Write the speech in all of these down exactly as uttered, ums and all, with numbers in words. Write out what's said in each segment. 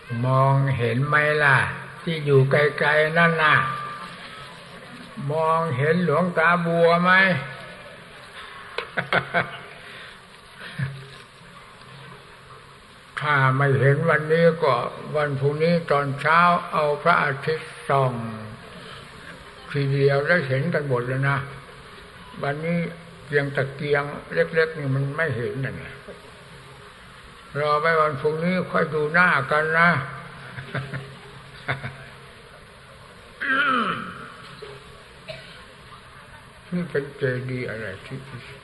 มองเห็นไหมล่ะที่อยู่ไกลๆนั่นน่ะมองเห็นหลวงตาบัวไหม ถ้าไม่เห็นวันนี้ก็วันพรุ่งนี้ตอนเช้าเอาพระอาทิตย์ส่องทีเดียวได้เห็นกันหมดเลยนะวันนี้เพียงตะเกียงเล็กๆนี่มันไม่เห็นนั่นรอไปวันพรุ่งนี้ค่อยดูหน้ากันนะนี่เป็นเจดีย์อะไรที่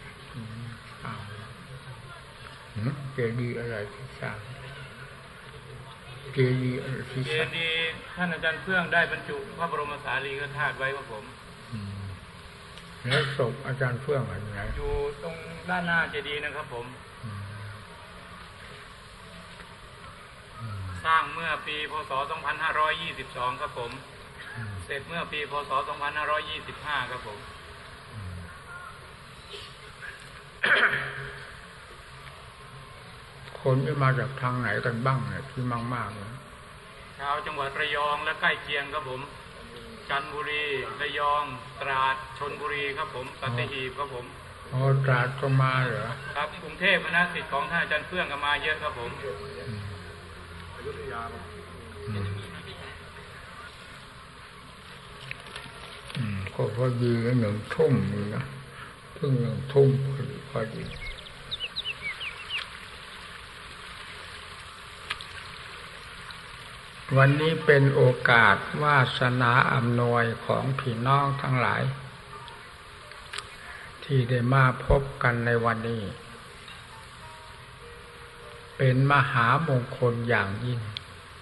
เจดีย์อะไรที่สร้างเจดีย์อะไรที่สร้างเจดีย์ท่านอาจารย์เฟื่องได้บรรจุพระบรมสารีริกธาตุไว้ครับผมแล้วศพอาจารย์เฟื่องอะไรอยู่ตรงด้านหน้าเจดีย์นะครับผมสร้างเมื่อปีพ.ศ. สองพันห้าร้อยยี่สิบสองครับผมเสร็จเมื่อปีพ.ศ. สองพันห้าร้อยยี่สิบห้าครับผมคนที่มาจากทางไหนกันบ้างเนี่ยที่มากๆเลยชาวจังหวัดระยองและใกล้เคียงครับผมจันทบุรีระยองตราดชลบุรีครับผมสัตหีบครับผมอ๋อตราดก็มาเหรอครับกรุงเทพคณะศิษย์ของท่านอาจารย์เฟื่องก็มาเยอะครับผมอยุธยาก็พอดีหนึ่งทุ่มนี่นะเพิ่งหนึ่งทุ่มพอดีวันนี้เป็นโอกาสวาสนาอำนวยของพี่น้องทั้งหลายที่ได้มาพบกันในวันนี้เป็นมหามงคลอย่างยิ่ง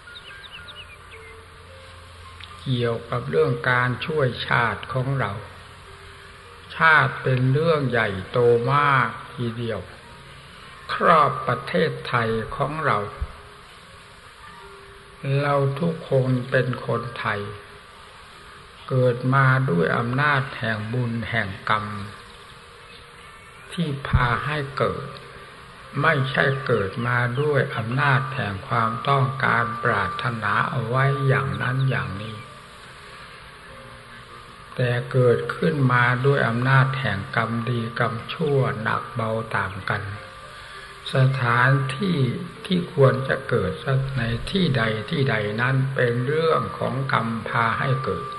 เกี่ยวกับเรื่องการช่วยชาติของเราชาติเป็นเรื่องใหญ่โตมากทีเดียวครอบประเทศไทยของเราเราทุกคนเป็นคนไทยเกิดมาด้วยอำนาจแห่งบุญแห่งกรรมที่พาให้เกิดไม่ใช่เกิดมาด้วยอำนาจแห่งความต้องการปรารถนาเอาไว้อย่างนั้นอย่างนี้แต่เกิดขึ้นมาด้วยอำนาจแห่งกรรมดีกรรมชั่วหนักเบาต่างกันสถานที่ที่ควรจะเกิดในที่ใดที่ใดนั้นเป็นเรื่องของกรรมพาให้เกิด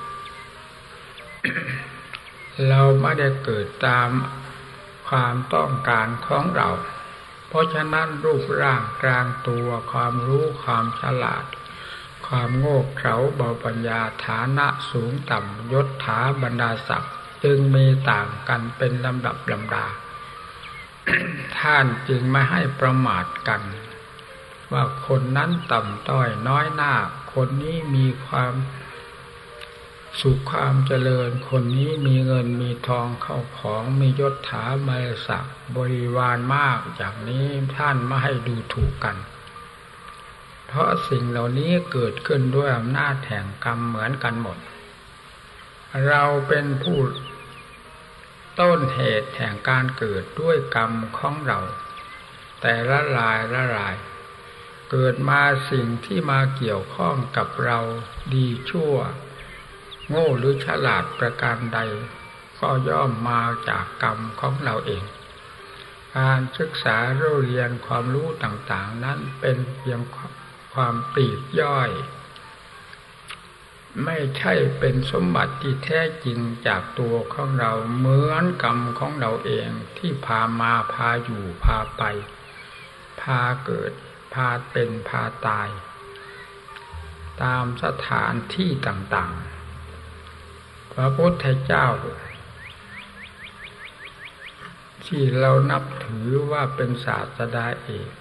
เราไม่ได้เกิดตามความต้องการของเราเพราะฉะนั้นรูปร่างกลางตัวความรู้ความฉลาดความโง่เขลาเบาปัญญาฐานะสูงต่ำยศถาบรรดาศักดิ์จึงมีต่างกันเป็นลำดับลำดา ท่านจึงไม่ให้ประมาทกันว่าคนนั้นต่ำต้อยน้อยหน้าคนนี้มีความสุขความเจริญคนนี้มีเงินมีทองเข้าของมียศถาบรรดาศักดิ์บริวารมากอย่างนี้ท่านไม่ให้ดูถูกกันเพราะสิ่งเหล่านี้เกิดขึ้นด้วยอำนาจแห่งกรรมเหมือนกันหมดเราเป็นผู้ต้นเหตุแห่งการเกิดด้วยกรรมของเราแต่ละรายละรายเกิดมาสิ่งที่มาเกี่ยวข้องกับเราดีชั่วโง่หรือฉลาดประการใดก็ย่อมมาจากกรรมของเราเองการศึกษาเรียนความรู้ต่างๆนั้นเป็นเพียงความปลีกย่อยไม่ใช่เป็นสมบัติที่แท้จริงจากตัวของเราเหมือนกรรมของเราเองที่พามาพาอยู่พาไปพาเกิดพาเป็นพาตายตามสถานที่ต่างๆพระพุทธเจ้าที่เรานับถือว่าเป็นศาสดาเอก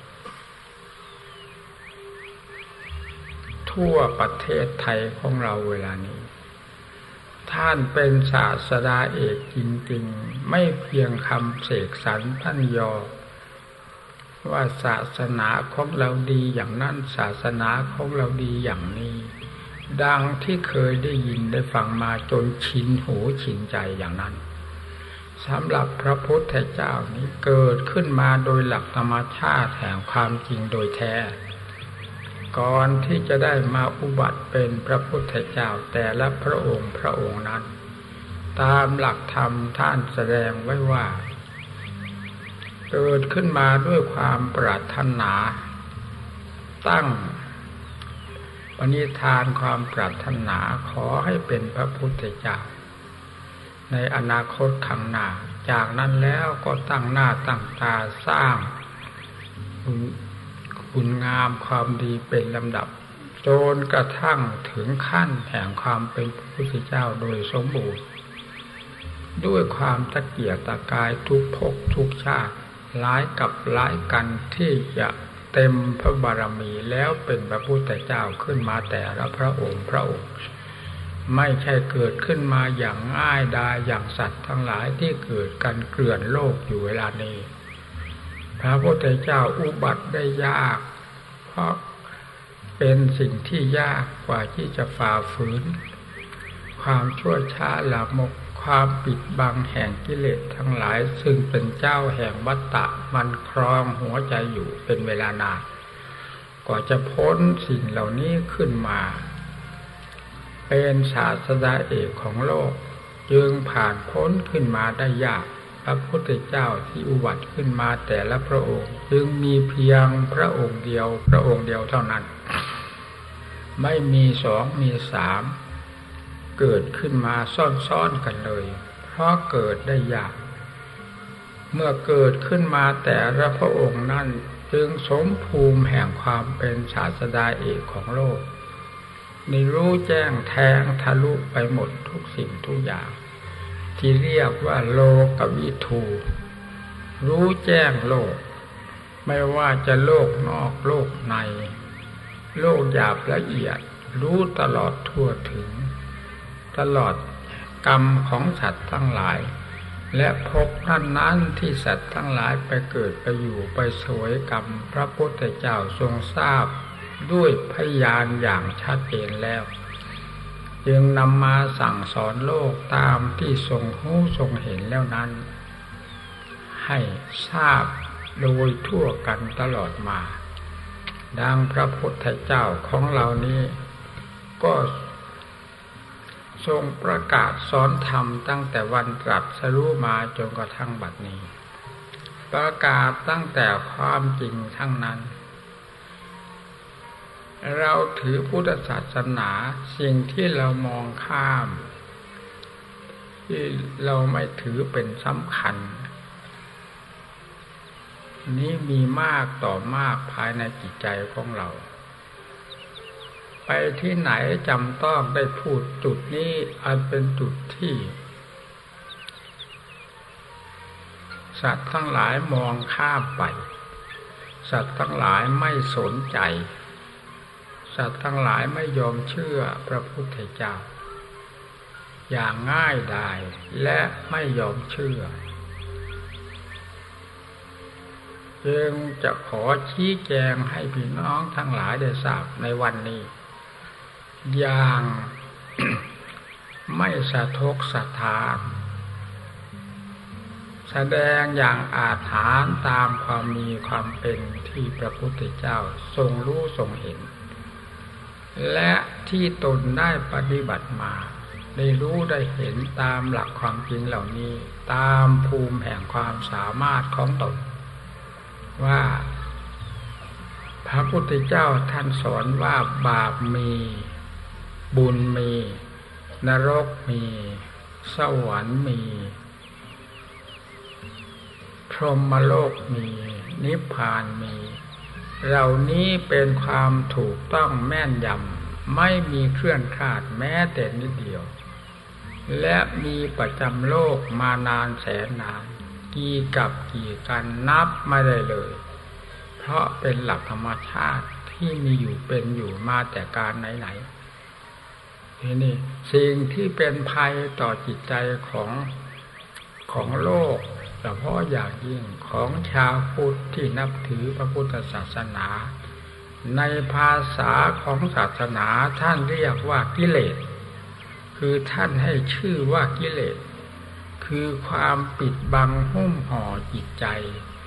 ทั่วประเทศไทยของเราเวลานี้ท่านเป็นศาสดาเอกจริงๆไม่เพียงคำเสกสรรพันยอว่าศาสนาของเราดีอย่างนั้นศาสนาของเราดีอย่างนี้ดังที่เคยได้ยินได้ฟังมาจนชินหูชินใจอย่างนั้นสำหรับพระพุทธเจ้านี้เกิดขึ้นมาโดยหลักธรรมชาติแห่งความจริงโดยแท้ก่อนที่จะได้มาอุบัติเป็นพระพุทธเจ้าแต่ละพระองค์พระองค์นั้นตามหลักธรรมท่านแสดงไว้ว่าเกิดขึ้นมาด้วยความปรารถนาตั้งปณิธานความปรารถนาขอให้เป็นพระพุทธเจ้าในอนาคตข้างหน้าจากนั้นแล้วก็ตั้งหน้าตั้งตาสร้างคุณงามความดีเป็นลำดับจนกระทั่งถึงขั้นแห่งความเป็นพระพุทธเจ้าโดยสมบูรณ์ด้วยความตะเกียกตะกายทุกภพทุกชาติหลายกับหลายกันที่จะเต็มพระบารมีแล้วเป็นพระพุทธเจ้าขึ้นมาแต่ละพระองค์พระองค์ไม่ใช่เกิดขึ้นมาอย่างง่ายดายอย่างสัตว์ทั้งหลายที่เกิดกันเกลื่อนโลกอยู่เวลานี้พระพุทธเจ้าอุบัติได้ยากเพราะเป็นสิ่งที่ยากกว่าที่จะฝ่าฝืนความชั่วช้าละมกความปิดบังแห่งกิเลสทั้งหลายซึ่งเป็นเจ้าแห่งวัฏฏะมันครองหัวใจอยู่เป็นเวลานานกว่าจะพ้นสิ่งเหล่านี้ขึ้นมาเป็นศาสดาเอกของโลกจึงผ่านพ้นขึ้นมาได้ยากพระพุทธเจ้าที่อุบัติขึ้นมาแต่ละพระองค์จึงมีเพียงพระองค์เดียวพระองค์เดียวเท่านั้นไม่มีสองมีสามเกิดขึ้นมาซ่อนๆกันเลยเพราะเกิดได้ยากเมื่อเกิดขึ้นมาแต่ละพระองค์นั้นจึงสมภูมิแห่งความเป็นศาสดาเอกของโลกนี่รู้แจ้งแทงทะลุไปหมดทุกสิ่งทุกอย่างที่เรียกว่าโลกวิทูรู้แจ้งโลกไม่ว่าจะโลกนอกโลกในโลกหยาบละเอียดรู้ตลอดทั่วถึงตลอดกรรมของสัตว์ทั้งหลายและพบนั้นนั้นที่สัตว์ทั้งหลายไปเกิดไปอยู่ไปสวยกรรมพระพุทธเจ้าทรงทราบด้วยพยานอย่างชัดเจนแล้วจึงนำมาสั่งสอนโลกตามที่ทรงรู้ทรงเห็นแล้วนั้นให้ทราบโดยทั่วกันตลอดมาดังพระพุทธเจ้าของเรานี้ก็ทรงประกาศสอนธรรมตั้งแต่วันตรัสรู้มาจนกระทั่งบัดนี้ประกาศตั้งแต่ความจริงทั้งนั้นเราถือพุทธศาสนาสิ่งที่เรามองข้ามที่เราไม่ถือเป็นสำคัญนี้มีมากต่อมากภายในจิตใจของเราไปที่ไหนจำต้องได้พูดจุดนี้อันเป็นจุดที่สัตว์ทั้งหลายมองข้ามไปสัตว์ทั้งหลายไม่สนใจสัตว์ทั้งหลายไม่ยอมเชื่อพระพุทธเจ้าอย่างง่ายดายและไม่ยอมเชื่อจึงจะขอชี้แจงให้พี่น้องทั้งหลายได้ทราบในวันนี้อย่าง ไม่สะทกสะท้านแสดงอย่างอาถรรพ์ตามความมีความเป็นที่พระพุทธเจ้าทรงรู้ทรงเห็นและที่ตนได้ปฏิบัติมาได้รู้ได้เห็นตามหลักความจริงเหล่านี้ตามภูมิแห่งความสามารถของตนว่าพระพุทธเจ้าท่านสอนว่าบาปมีบุญมีนรกมีสวรรค์มีพรหมโลกมีนิพพานมีเหล่านี้เป็นความถูกต้องแม่นยำไม่มีเคลื่อนคลาดแม้แต่นิดเดียวและมีประจำโลกมานานแสนนานกี่กับกี่กันนับไม่ได้เลยเพราะเป็นหลักธรรมชาติที่มีอยู่เป็นอยู่มาแต่การไหนๆทีนี้สิ่งที่เป็นภัยต่อจิตใจของของโลกเฉพาะอย่างยิ่งของชาวพุทธที่นับถือพระพุทธศาสนาในภาษาของศาสนาท่านเรียกว่ากิเลสคือท่านให้ชื่อว่ากิเลสคือความปิดบังหุ้มห่อจิตใจ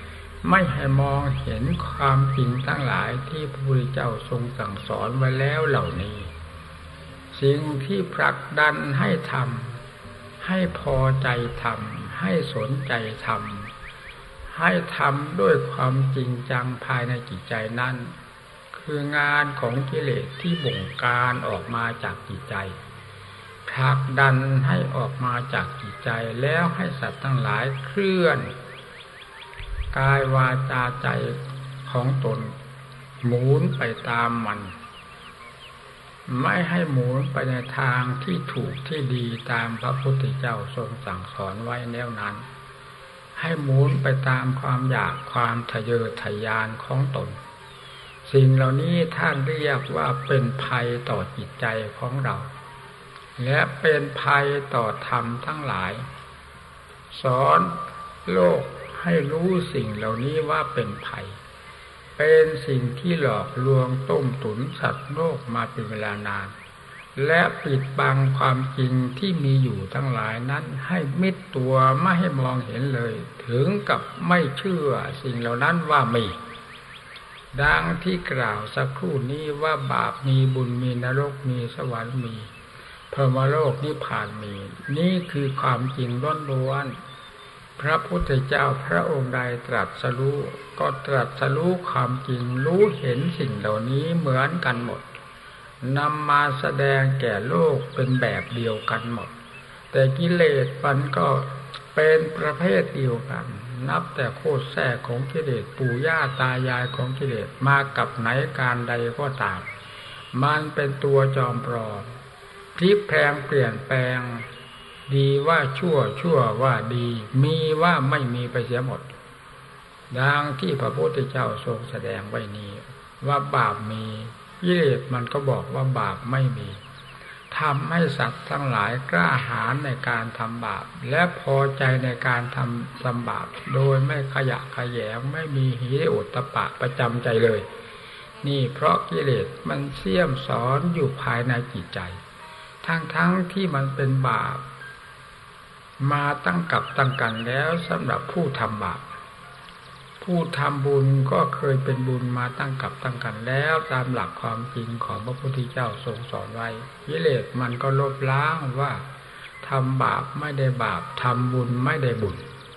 ไม่ให้มองเห็นความจริงทั้งหลายที่พระพุทธเจ้าทรงสั่งสอนไว้แล้วเหล่านี้สิ่งที่ผลักดันให้ทำให้พอใจทำให้สนใจทำให้ทำด้วยความจริงจังภายในจิตใจนั้นคืองานของกิเลสที่บงการออกมาจากจิตใจผลักดันให้ออกมาจากจิตใจแล้วให้สัตว์ทั้งหลายเคลื่อนกายวาจาใจของตนหมุนไปตามมันไม่ให้หมุนไปในทางที่ถูกที่ดีตามพระพุทธเจ้าทรงสั่งสอนไว้แนวนั้นให้หมุนไปตามความอยากความทะเยอทะยานของตนสิ่งเหล่านี้ท่านเรียกว่าเป็นภัยต่อจิตใจของเราและเป็นภัยต่อธรรมทั้งหลายสอนโลกให้รู้สิ่งเหล่านี้ว่าเป็นภัยเป็นสิ่งที่หลอกลวงต้มตุ๋นสัตว์โลกมาเป็นเวลานานและปิดบังความจริงที่มีอยู่ทั้งหลายนั้นให้มิดตัวไม่ให้มองเห็นเลยถึงกับไม่เชื่อสิ่งเหล่านั้นว่ามีดังที่กล่าวสักครู่นี้ว่าบาปมีบุญมีนรกมีสวรรค์มีพรหมโลกนิพพานมีนี่คือความจริงล้วนๆพระพุทธเจ้าพระองค์ใดตรัสรู้ก็ตรัสรู้ความจริงรู้เห็นสิ่งเหล่านี้เหมือนกันหมดนำมาแสดงแก่โลกเป็นแบบเดียวกันหมดแต่กิเลสมันก็เป็นประเภทเดียวกันนับแต่โคตรแท้ของกิเลสปู่ย่าตายายของกิเลสมากับไหนการใดก็ตามมันเป็นตัวจอมปลอมพลิกแพลงเปลี่ยนแปลงดีว่าชั่วชั่วว่าดีมีว่าไม่มีไปเสียหมดดังที่พระพุทธเจ้าทรงแสดงไว้นี้ว่าบาปมีกิเลสมันก็บอกว่าบาปไม่มีทำให้สัตว์ทั้งหลายกล้าหาญในการทำบาปและพอใจในการทำทำบาปโดยไม่ขยะแขยงไม่มีหิริโอตตัปปะประจำใจเลยนี่เพราะกิเลสมันเสี้ยมสอนอยู่ภายในจิตใจทั้งๆ ที่มันเป็นบาปมาตั้งกับตั้งกันแล้วสำหรับผู้ทำบาปผู้ทำบุญก็เคยเป็นบุญมาตั้งกับตั้งกันแล้วตามหลักความจริงของพระพุทธเจ้าทรงสอนไว้กิเลสมันก็ลบล้างว่าทำบาปไม่ได้บาปทำบุญไม่ได้บุญ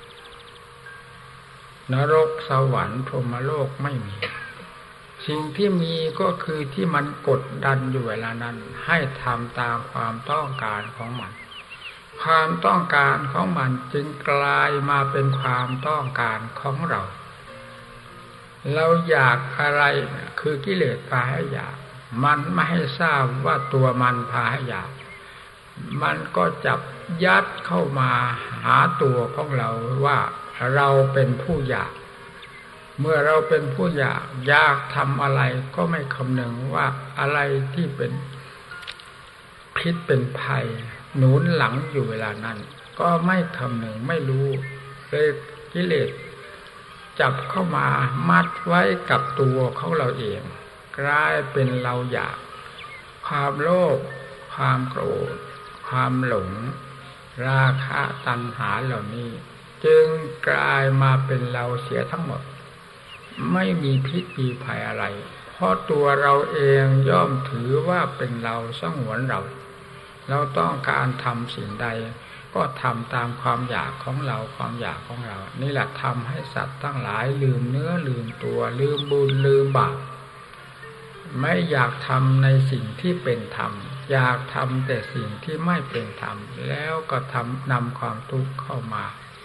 นรกสวรรค์พรหมโลกไม่มีสิ่งที่มีก็คือที่มันกดดันอยู่เวลานั้นให้ทำตามความต้องการของมันความต้องการของมันจึงกลายมาเป็นความต้องการของเราเราอยากอะไรคือกิเลสพาให้อยากมันไม่ให้ทราบว่าตัวมันพาให้อยากมันก็จับยัดเข้ามาหาตัวของเราว่าเราเป็นผู้อยากเมื่อเราเป็นผู้อยากอยากทำอะไรก็ไม่คำนึงว่าอะไรที่เป็นพิษเป็นภัยหนุนหลังอยู่เวลานั้นก็ไม่คำนึงไม่รู้เลยกิเลสจับเข้ามามัดไว้กับตัวของเราเองกลายเป็นเราอยากความโลภความโกรธความหลงราคะตัณหาเหล่านี้จึงกลายมาเป็นเราเสียทั้งหมดไม่มีพิษมีภัยอะไรเพราะตัวเราเองย่อมถือว่าเป็นเราสงวนเราเราต้องการทำสิ่งใดก็ทำตามความอยากของเราความอยากของเรานี่แหละทำให้สัตว์ทั้งหลายลืมเนื้อลืมตัวลืมบุญลืมบาปไม่อยากทำในสิ่งที่เป็นธรรมอยากทำแต่สิ่งที่ไม่เป็นธรรมแล้วก็ทำนำความทุกข์เข้ามา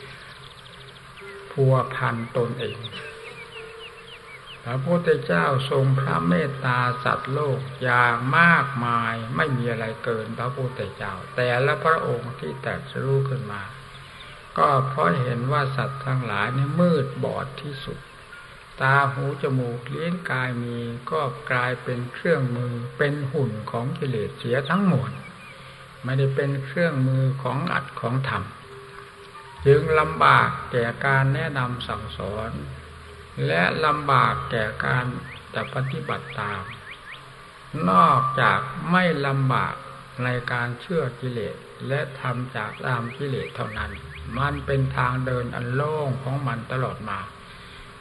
พัวพันตนเองพระพุทธเจ้าทรงพระเมตตาสัตว์โลกอย่างมากมายไม่มีอะไรเกินพระพุทธเจ้าแต่ละพระองค์ที่ตรัสรู้ขึ้นมาก็เพราะเห็นว่าสัตว์ทั้งหลายนี่มืดบอดที่สุดตาหูจมูกลิ้นกายมีก็กลายเป็นเครื่องมือเป็นหุ่นของกิเลสเสียทั้งหมดไม่ได้เป็นเครื่องมือของอัตของธรรมจึงลำบากแก่การแนะนำสั่งสอนและลำบากแก่การจะปฏิบัติตามนอกจากไม่ลำบากในการเชื่อกิเลสและทำจากตามกิเลสเท่านั้นมันเป็นทางเดินอันโล่งของมันตลอดมา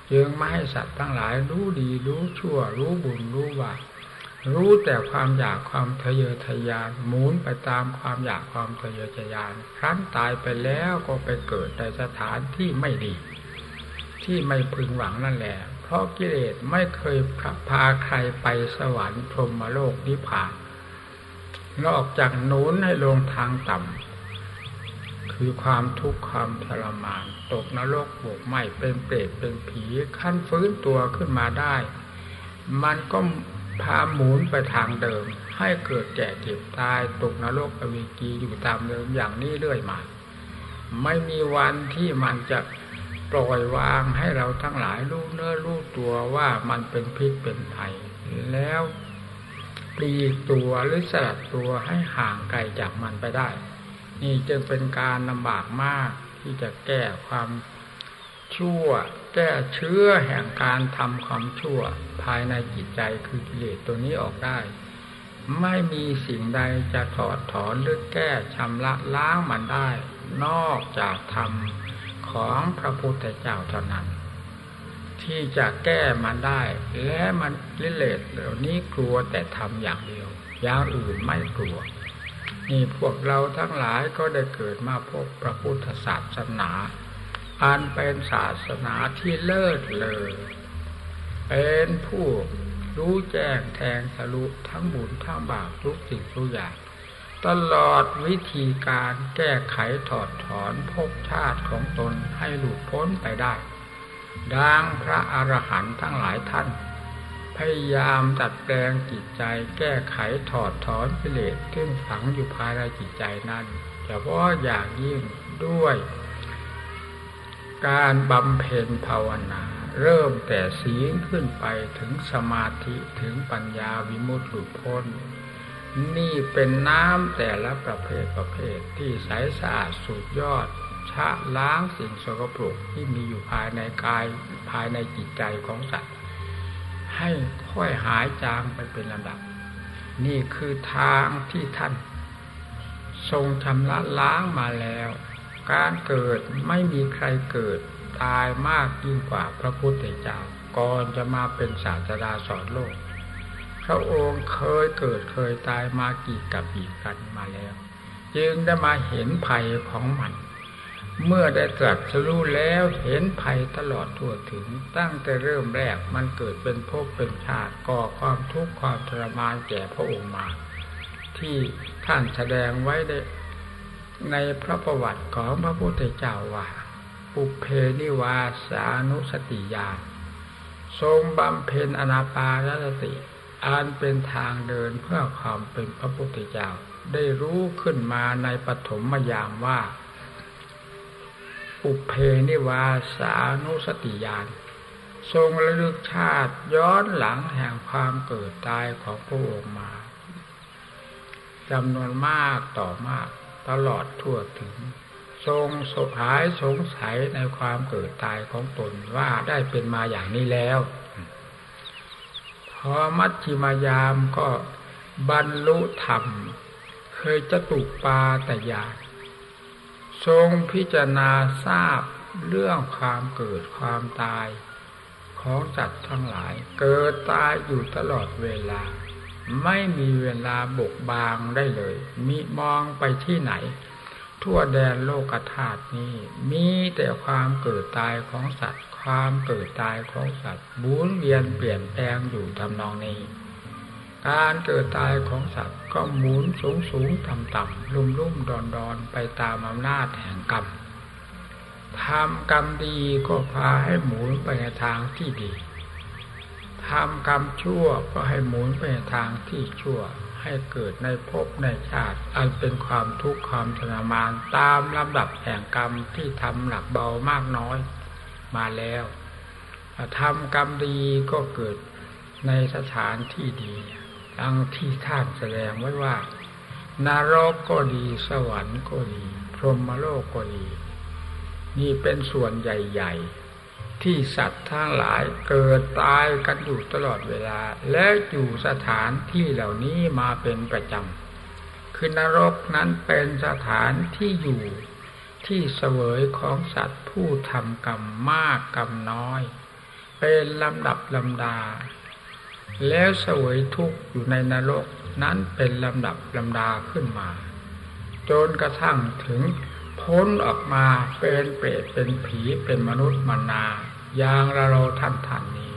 จึงไม่ให้สัตว์ทั้งหลายรู้ดีรู้ชั่วรู้บุญรู้บาปรู้แต่ความอยากความทะเยอทะยานหมุนไปตามความอยากความทะเยอทะยานครั้นตายไปแล้วก็ไปเกิดในสถานที่ไม่ดีที่ไม่พึงหวังนั่นแหละเพราะกิเลสไม่เคยพาใครไปสวรรค์พรหมโลกนิพพานนอกจากหนุนให้ลงทางต่ำคือความทุกข์ความทรมานตกนรกบกไหม้เป็นเปรตเป็นผีขั้นฟื้นตัวขึ้นมาได้มันก็พาหมุนไปทางเดิมให้เกิดแก่เจ็บตายตกนรกอเวจีอยู่ตามเดิมอย่างนี้เรื่อยมาไม่มีวันที่มันจะปล่อยวางให้เราทั้งหลายรู้เนื้อรู้ตัวว่ามันเป็นพิษเป็นภัยแล้วปลีกตัวหรือสลัดตัวให้ห่างไกลจากมันไปได้นี่จึงเป็นการลำบากมากที่จะแก้ความชั่วแก้เชื้อแห่งการทำความชั่วภายในจิตใจคือกิเลสตัวนี้ออกได้ไม่มีสิ่งใดจะถอดถอนหรือแก้ชำระล้างมันได้นอกจากธรรมของพระพุทธเจ้าเท่านั้นที่จะแก้มันได้และมันกิเลสเหล่านี้กลัวแต่ทำอย่างเดียวอย่างอื่นไม่กลัวนี่พวกเราทั้งหลายก็ได้เกิดมาพบพระพุทธศาสนาอันเป็นศาสนาที่เลิศเลอเป็นผู้รู้แจ้งแทงทะลุทั้งบุญทั้งบาปทุกสิ่งทุกอย่างตลอดวิธีการแก้ไขถอดถอนภพชาติของตนให้หลุดพ้นไปได้ดังพระอรหันต์ทั้งหลายท่านพยายามดัดแปลงจิตใจแก้ไขถอดถอนกิเลสที่ฝังอยู่ภายในจิตใจนั้นเฉพาะอย่างยิ่งด้วยการบำเพ็ญภาวนาเริ่มแต่ศีลขึ้นไปถึงสมาธิถึงปัญญาวิมุตติหลุดพ้นนี่เป็นน้ำแต่ละประเภทประเภทที่ใสสะอาดสุดยอดชะล้างสิ่งสกปรกที่มีอยู่ภายในกายภายในจิตใจของสัตว์ให้ค่อยหายจางไปเป็นลำดับนี่คือทางที่ท่านทรงชำระล้างมาแล้วการเกิดไม่มีใครเกิดตายมากยิ่งกว่าพระพุทธเจ้าก่อนจะมาเป็นศาสดาสอนโลกพระองค์เคยเกิดเคยตายมากี่กับกี่กันมาแล้วจึงได้มาเห็นภัยของมันเมื่อได้ตรัสรู้แล้วเห็นภัยตลอดทั่วถึงตั้งแต่เริ่มแรกมันเกิดเป็นภพเป็นชาติก่อความทุกข์ความทรมานแก่พระองค์มาที่ท่านแสดงไว้ได้ในพระประวัติของพระพุทธเจ้าว่าปุเพนิวาสานุสติญาณทรงบำเพ็ญอนาปานสติอันเป็นทางเดินเพื่อความเป็นพระพุทธเจ้าได้รู้ขึ้นมาในปฐมยามว่าปุเพนิวาสานุสติญาณทรงระลึกชาติย้อนหลังแห่งความเกิดตายของพระองค์มาจำนวนมากต่อมากตลอดทั่วถึงทรงสหายสงสัยในความเกิดตายของตนว่าได้เป็นมาอย่างนี้แล้วพอมัชฌิมยามก็บรรลุธรรมเคยจตุปาตญาณทรงพิจารณาทราบเรื่องความเกิดความตายของสัตว์ทั้งหลายเกิดตายอยู่ตลอดเวลาไม่มีเวลาบกบางได้เลยมิมองไปที่ไหนทั่วแดนโลกธาตุนี้มีแต่ความเกิดตายของสัตว์ความเกิดตายของสัตว์หมุนเวียนเปลี่ยนแปลงอยู่ทำนองนี้การเกิดตายของสัตว์ก็หมุนสูงสูงต่ำต่ำลุ่มลุ่มดอนดอนไปตามอำนาจแห่งกรรมทำกรรมดีก็พาให้หมุนไปในทางที่ดีทำกรรมชั่วก็ให้หมุนไปในทางที่ชั่วให้เกิดในภพในชาติอันเป็นความทุกข์ความทรมานตามลำดับแห่งกรรมที่ทำหนักเบามากน้อยมาแล้วทำกรรมดีก็เกิดในสถานที่ดีดังที่ท่านแสดงไว้ว่านรกก็ดีสวรรค์ก็ดีพรหมโลกก็ดีนี่เป็นส่วนใหญ่ๆที่สัตว์ทั้งหลายเกิดตายกันอยู่ตลอดเวลาและอยู่สถานที่เหล่านี้มาเป็นประจำคือนรกนั้นเป็นสถานที่อยู่ที่เสวยของสัตว์ผู้ทำกรรมมากกรรมน้อยเป็นลำดับลำดาแล้วเสวยทุกข์อยู่ในนรกนั้นเป็นลำดับลำดาขึ้นมาจนกระทั่งถึงพ้นออกมาเป็นเปรตเป็นผีเป็นมนุษย์มนาอย่างเราเราท่านท่านนี้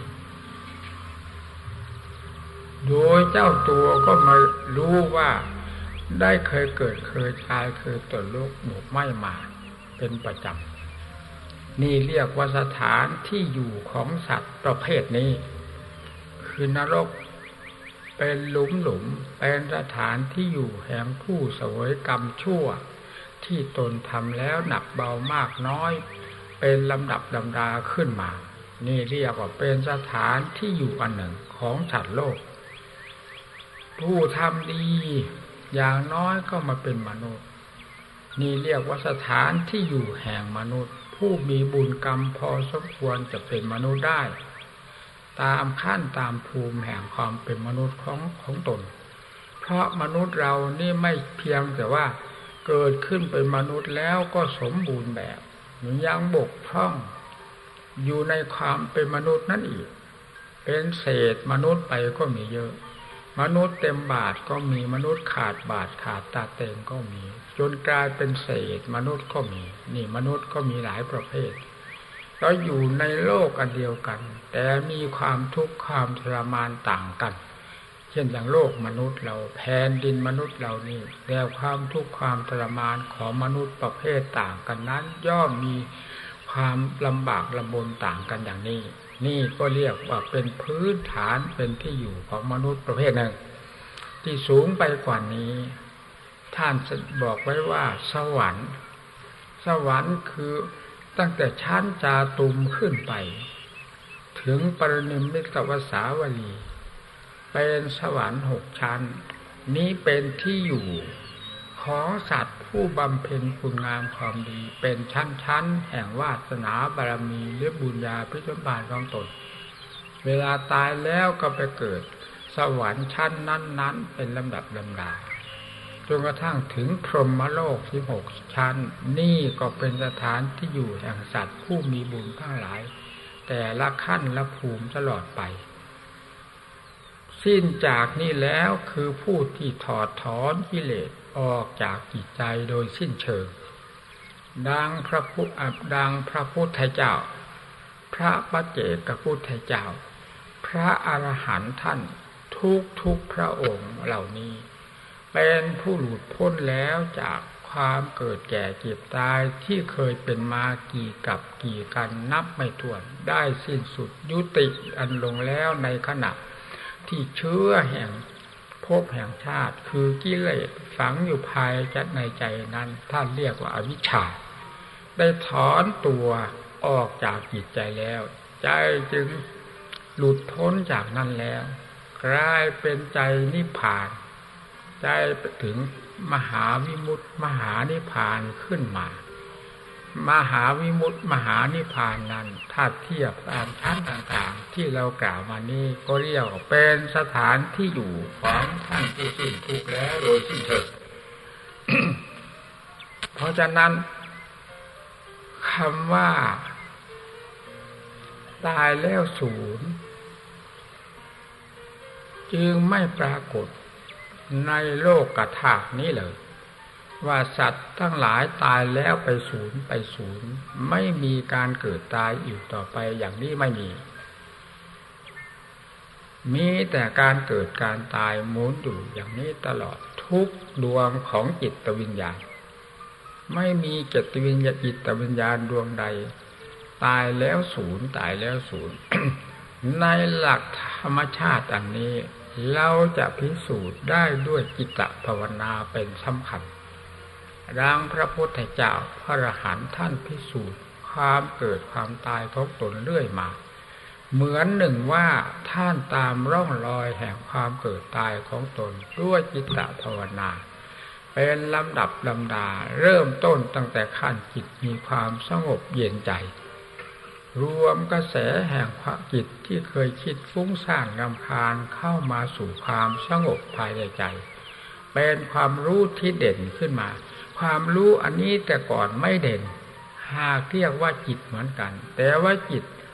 โดยเจ้าตัวก็มารู้ว่าได้เคยเกิดเคยตายเคยตกโลกหมกไหม้มาเป็นประจำนี่เรียกว่าสถานที่อยู่ของสัตว์ประเภทนี้คือนรกเป็นหลุมหลุมเป็นสถานที่อยู่แห่งผู้เสวยกรรมชั่วที่ตนทำแล้วหนักเบามากน้อยเป็นลำดับลำดาขึ้นมานี่เรียกว่าเป็นสถานที่อยู่อันหนึ่งของสัตว์โลกผู้ทำดีอย่างน้อยก็มาเป็นมนุษย์นี่เรียกว่าสถานที่อยู่แห่งมนุษย์ผู้มีบุญกรรมพอสมควรจะเป็นมนุษย์ได้ตามขั้นตามภูมิแห่งความเป็นมนุษย์ของของตนเพราะมนุษย์เรานี่ไม่เพียงแต่ว่าเกิดขึ้นเป็นมนุษย์แล้วก็สมบูรณ์แบบยังบกพร่องอยู่ในความเป็นมนุษย์นั่นอีกเป็นเศษมนุษย์ไปก็มีเยอะมนุษย์เต็มบาทก็มีมนุษย์ขาดบาทขาดตาเต็มก็มีจนกลายเป็นเศษมนุษย์ก็มีนี่มนุษย์ก็มีหลายประเภทเราอยู่ในโลกอันเดียวกันแต่มีความทุกข์ความทรมานต่างกันเช่นอย่างโลกมนุษย์เราแผ่นดินมนุษย์เรานี่แล้วความทุกข์ความทรมานของมนุษย์ประเภทต่างกันนั้นย่อมมีความลำบากลำบนต่างกันอย่างนี้นี่ก็เรียกว่าเป็นพื้นฐานเป็นที่อยู่ของมนุษย์ประเภทหนึ่งที่สูงไปกว่านี้ท่านบอกไว้ว่าสวรรค์สวรรค์คือตั้งแต่ชั้นจาตุมขึ้นไปถึงปรนิมมิตวสาวลีเป็นสวรรค์หกชั้นนี้เป็นที่อยู่ของสัตว์ผู้บำเพ็ญคุณงามความดีเป็นชั้นๆแห่งวาสนาบารมีหรือบุญญาภิสมภารของตนเวลาตายแล้วก็ไปเกิดสวรรค์ชั้นนั้นๆเป็นลำดับลำดาจนกระทั่งถึงพรหมโลกที่หกชั้นนี่ก็เป็นสถานที่อยู่แห่งสัตว์ผู้มีบุญทั้งหลายแต่ละขั้นละภูมิตลอดไปสิ้นจากนี้แล้วคือผู้ที่ถอดถอนกิเลสออกจากจิตใจโดยสิ้นเชิงดังพระพุทธดังพระพุทธเจ้าพระปัจเจกพุทธเจ้าพระอรหันต์ท่านทุกทุกพระองค์เหล่านี้เป็นผู้หลุดพ้นแล้วจากความเกิดแก่เจ็บตายที่เคยเป็นมากี่กับกี่กันนับไม่ถ้วนได้สิ้นสุดยุติอันลงแล้วในขณะที่เชื้อแห่งภพแห่งชาติคือกิเลสฝังอยู่ภายในใจนั้นท่านเรียกว่าอวิชชาได้ถอนตัวออกจากจิตใจแล้วใจจึงหลุดพ้นจากนั้นแล้วกลายเป็นใจนิพพานใจไปถึงมหาวิมุตติมหานิพพานขึ้นมามหาวิมุตติมหานิพพานนั้นถ้าเทียบตามชั้นต่างๆที่เรากล่าวมานี้ก็เรียกว่าเป็นสถานที่อยู่ของท่านผู้สิ้นทุกข์แล้วโดยสิ้นเชิง เพราะฉะนั้นคำว่าตายแล้วศูนย์จึงไม่ปรากฏในโลกธาตุนี้เลยว่าสัตว์ทั้งหลายตายแล้วไปศูนย์ไปศูนย์ไม่มีการเกิดตายอีกต่อไปอย่างนี้ไม่มีมีแต่การเกิดการตายหมุนอยู่อย่างนี้ตลอดทุกดวงของจิตวิญญาณไม่มีจิตวิญญาณจิตวิญญาณดวงใดตายแล้วศูนย์ตายแล้วศูนย์ ในหลักธรรมชาติอันนี้เราจะพิสูจน์ได้ด้วยจิตภาวนาเป็นสำคัญดังพระพุทธเจ้าพระอรหันต์ท่านพิสูจน์ความเกิดความตายของตนเรื่อยมาเหมือนหนึ่งว่าท่านตามร่องรอยแห่งความเกิดตายของตนด้วยจิตภาวนาเป็นลำดับลำดาเริ่มต้นตั้งแต่ขั้นจิตมีความสงบเย็นใจรวมกระแสแห่งพระจิตที่เคยคิดฟุ้งซ่านรำคาญเข้ามาสู่ความสงบภายในใจเป็นความรู้ที่เด่นขึ้นมาความรู้อันนี้แต่ก่อนไม่เด่นหากเรียกว่าจิตเหมือนกันแต่ว่าจิต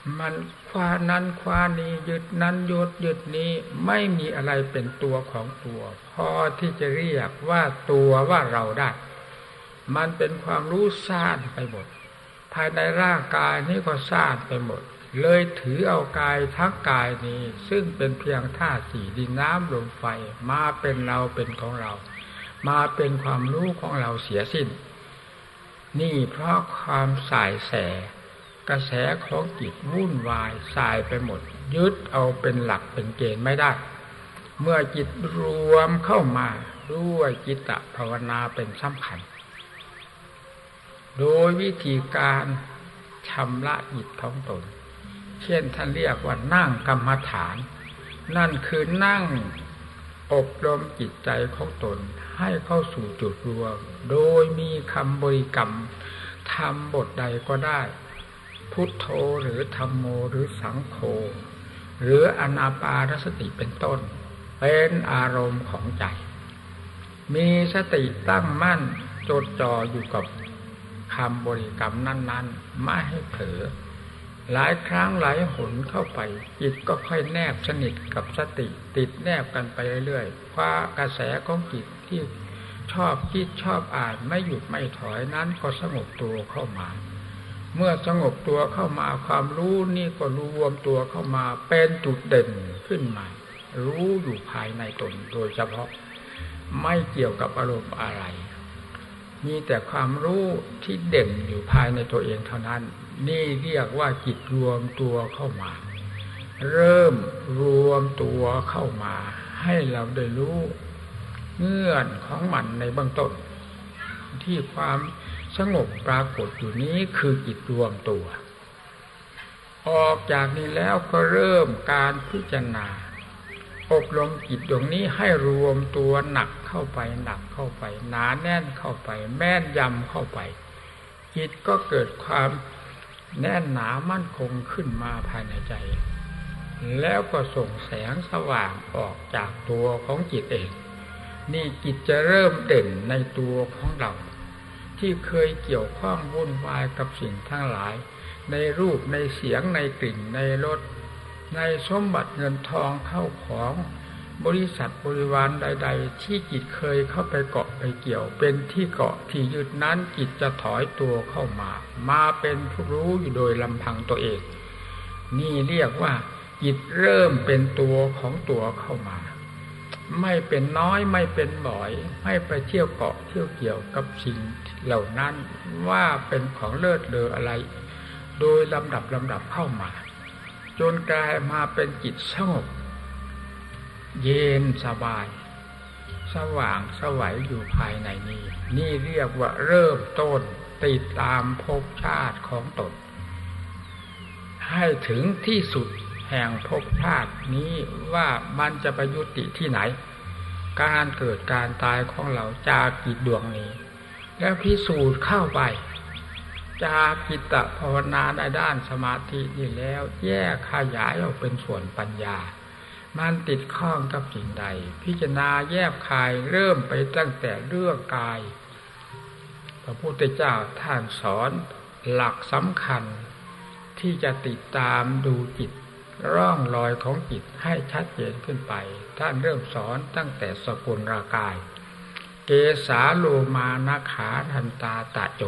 มันคว้านั้นคว้านี้ยึดนั้นยึดยึดนี้ไม่มีอะไรเป็นตัวของตัวพอที่จะเรียกว่าตัวว่าเราได้มันเป็นความรู้ซ่านไปหมดภายในร่างกายนี้ก็ซ่านไปหมดเลยถือเอากายทั้งกายนี้ซึ่งเป็นเพียงธาตุสี่ดินน้ำลมไฟมาเป็นเราเป็นของเรามาเป็นความรู้ของเราเสียสิ้นนี่เพราะความสายแสกระแสของจิตวุ่นวายสายไปหมดยึดเอาเป็นหลักเป็นเกณฑ์ไม่ได้เมื่อจิตรวมเข้ามาด้วยจิตตภาวนาเป็นสำคัญโดยวิธีการชำระจิตของตนเช่นท่านเรียกว่านั่งกรรมฐานนั่นคือนั่งอบรมจิตใจของตนให้เข้าสู่จุดรวมโดยมีคำบริกรรมทำบทใดก็ได้พุทโธหรือธัมโมหรือสังโฆหรืออานาปานสติเป็นต้นเป็นอารมณ์ของใจมีสติตั้งมั่นจดจ่ออยู่กับคำบริกรรมนั้นๆไม่ให้เผลอหลายครั้งหลายหนเข้าไปจิตก็ค่อยแนบสนิทกับสติติดแนบกันไปเรื่อยๆเพราะกระแสของจิตที่ชอบคิดชอบอ่านไม่หยุดไม่ถอยนั้นก็สงบตัวเข้ามาเมื่อสงบตัวเข้ามาความรู้นี่ก็รวมตัวเข้ามาเป็นจุดเด่นขึ้นมารู้อยู่ภายในตนโดยเฉพาะไม่เกี่ยวกับอารมณ์อะไรมีแต่ความรู้ที่เด่นอยู่ภายในตัวเองเท่านั้นนี่เรียกว่าจิตรวมตัวเข้ามาเริ่มรวมตัวเข้ามาให้เราได้รู้เงื่อนของมันในเบื้องต้นที่ความสงบปรากฏอยู่นี้คือจิตรวมตัวออกจากนี้แล้วก็เริ่มการพิจารณาอบรมจิตดวงนี้ให้รวมตัวหนักเข้าไปหนักเข้าไปหนาแน่นเข้าไปแม่นยำเข้าไปจิตก็เกิดความแน่นหนามั่นคงขึ้นมาภายในใจแล้วก็ส่งแสงสว่างออกจากตัวของจิตเองนี่จิตจะเริ่มเด่นในตัวของเราที่เคยเกี่ยวข้องวุ่นวายกับสิ่งทั้งหลายในรูปในเสียงในกลิ่นในรสในสมบัติเงินทองเข้าของบริษัทบริวารใดๆที่จิตเคยเข้าไปเกาะไปเกี่ยวเป็นที่เกาะที่ยึดนั้นจิตจะถอยตัวเข้ามามาเป็นผู้รู้อยู่โดยลำพังตัวเองนี่เรียกว่าจิตเริ่มเป็นตัวของตัวเข้ามาไม่เป็นน้อยไม่เป็นบ่อยไม่ไปเที่ยวเกาะเที่ยวเกี่ยวกับสิ่งเหล่านั้นว่าเป็นของเลิศเลออะไรโดยลำดับลำดับเข้ามาจนกลายมาเป็นจิตสงบเย็นสบายสว่างไสวอยู่ภายในนี้นี่เรียกว่าเริ่มต้นติดตามภพชาติของตนให้ถึงที่สุดแห่งภพชาตินี้ว่ามันจะไปยุติที่ไหนการเกิดการตายของเราจากจิตดวงนี้แล้วพิสูจน์เข้าไปจากจิตตภาวนาในด้านสมาธินี่แล้วแยกขยายออกเป็นส่วนปัญญามันติดข้องกับสิ่งใดพิจารณาแยบคายเริ่มไปตั้งแต่เรื่องกายพระพุทธเจ้าท่านสอนหลักสำคัญที่จะติดตามดูจิตร่องรอยของจิตให้ชัดเจนขึ้นไปท่านเริ่มสอนตั้งแต่สกุลรากายเกสาโลมานาขาทันตาตะโจ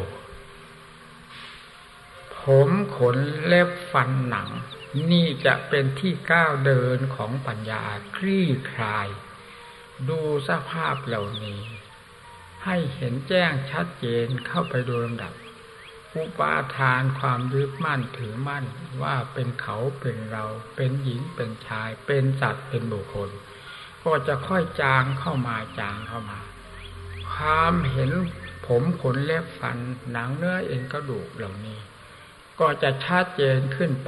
ผมขนเล็บฟันหนังนี่จะเป็นที่ก้าวเดินของปัญญาคลี่คลายดูสภาพเหล่านี้ให้เห็นแจ้งชัดเจนเข้าไปโดยลำดับอุปาทานความยึดมั่นถือมั่นว่าเป็นเขาเป็นเราเป็นหญิงเป็นชายเป็นสัตว์เป็นบุคคลก็จะค่อยจางเข้ามาจางเข้ามาความเห็นผมขนเล็บฟันหนังเนื้อเอ็นกระดูกเหล่านี้ก็จะชัดเจนขึ้นไป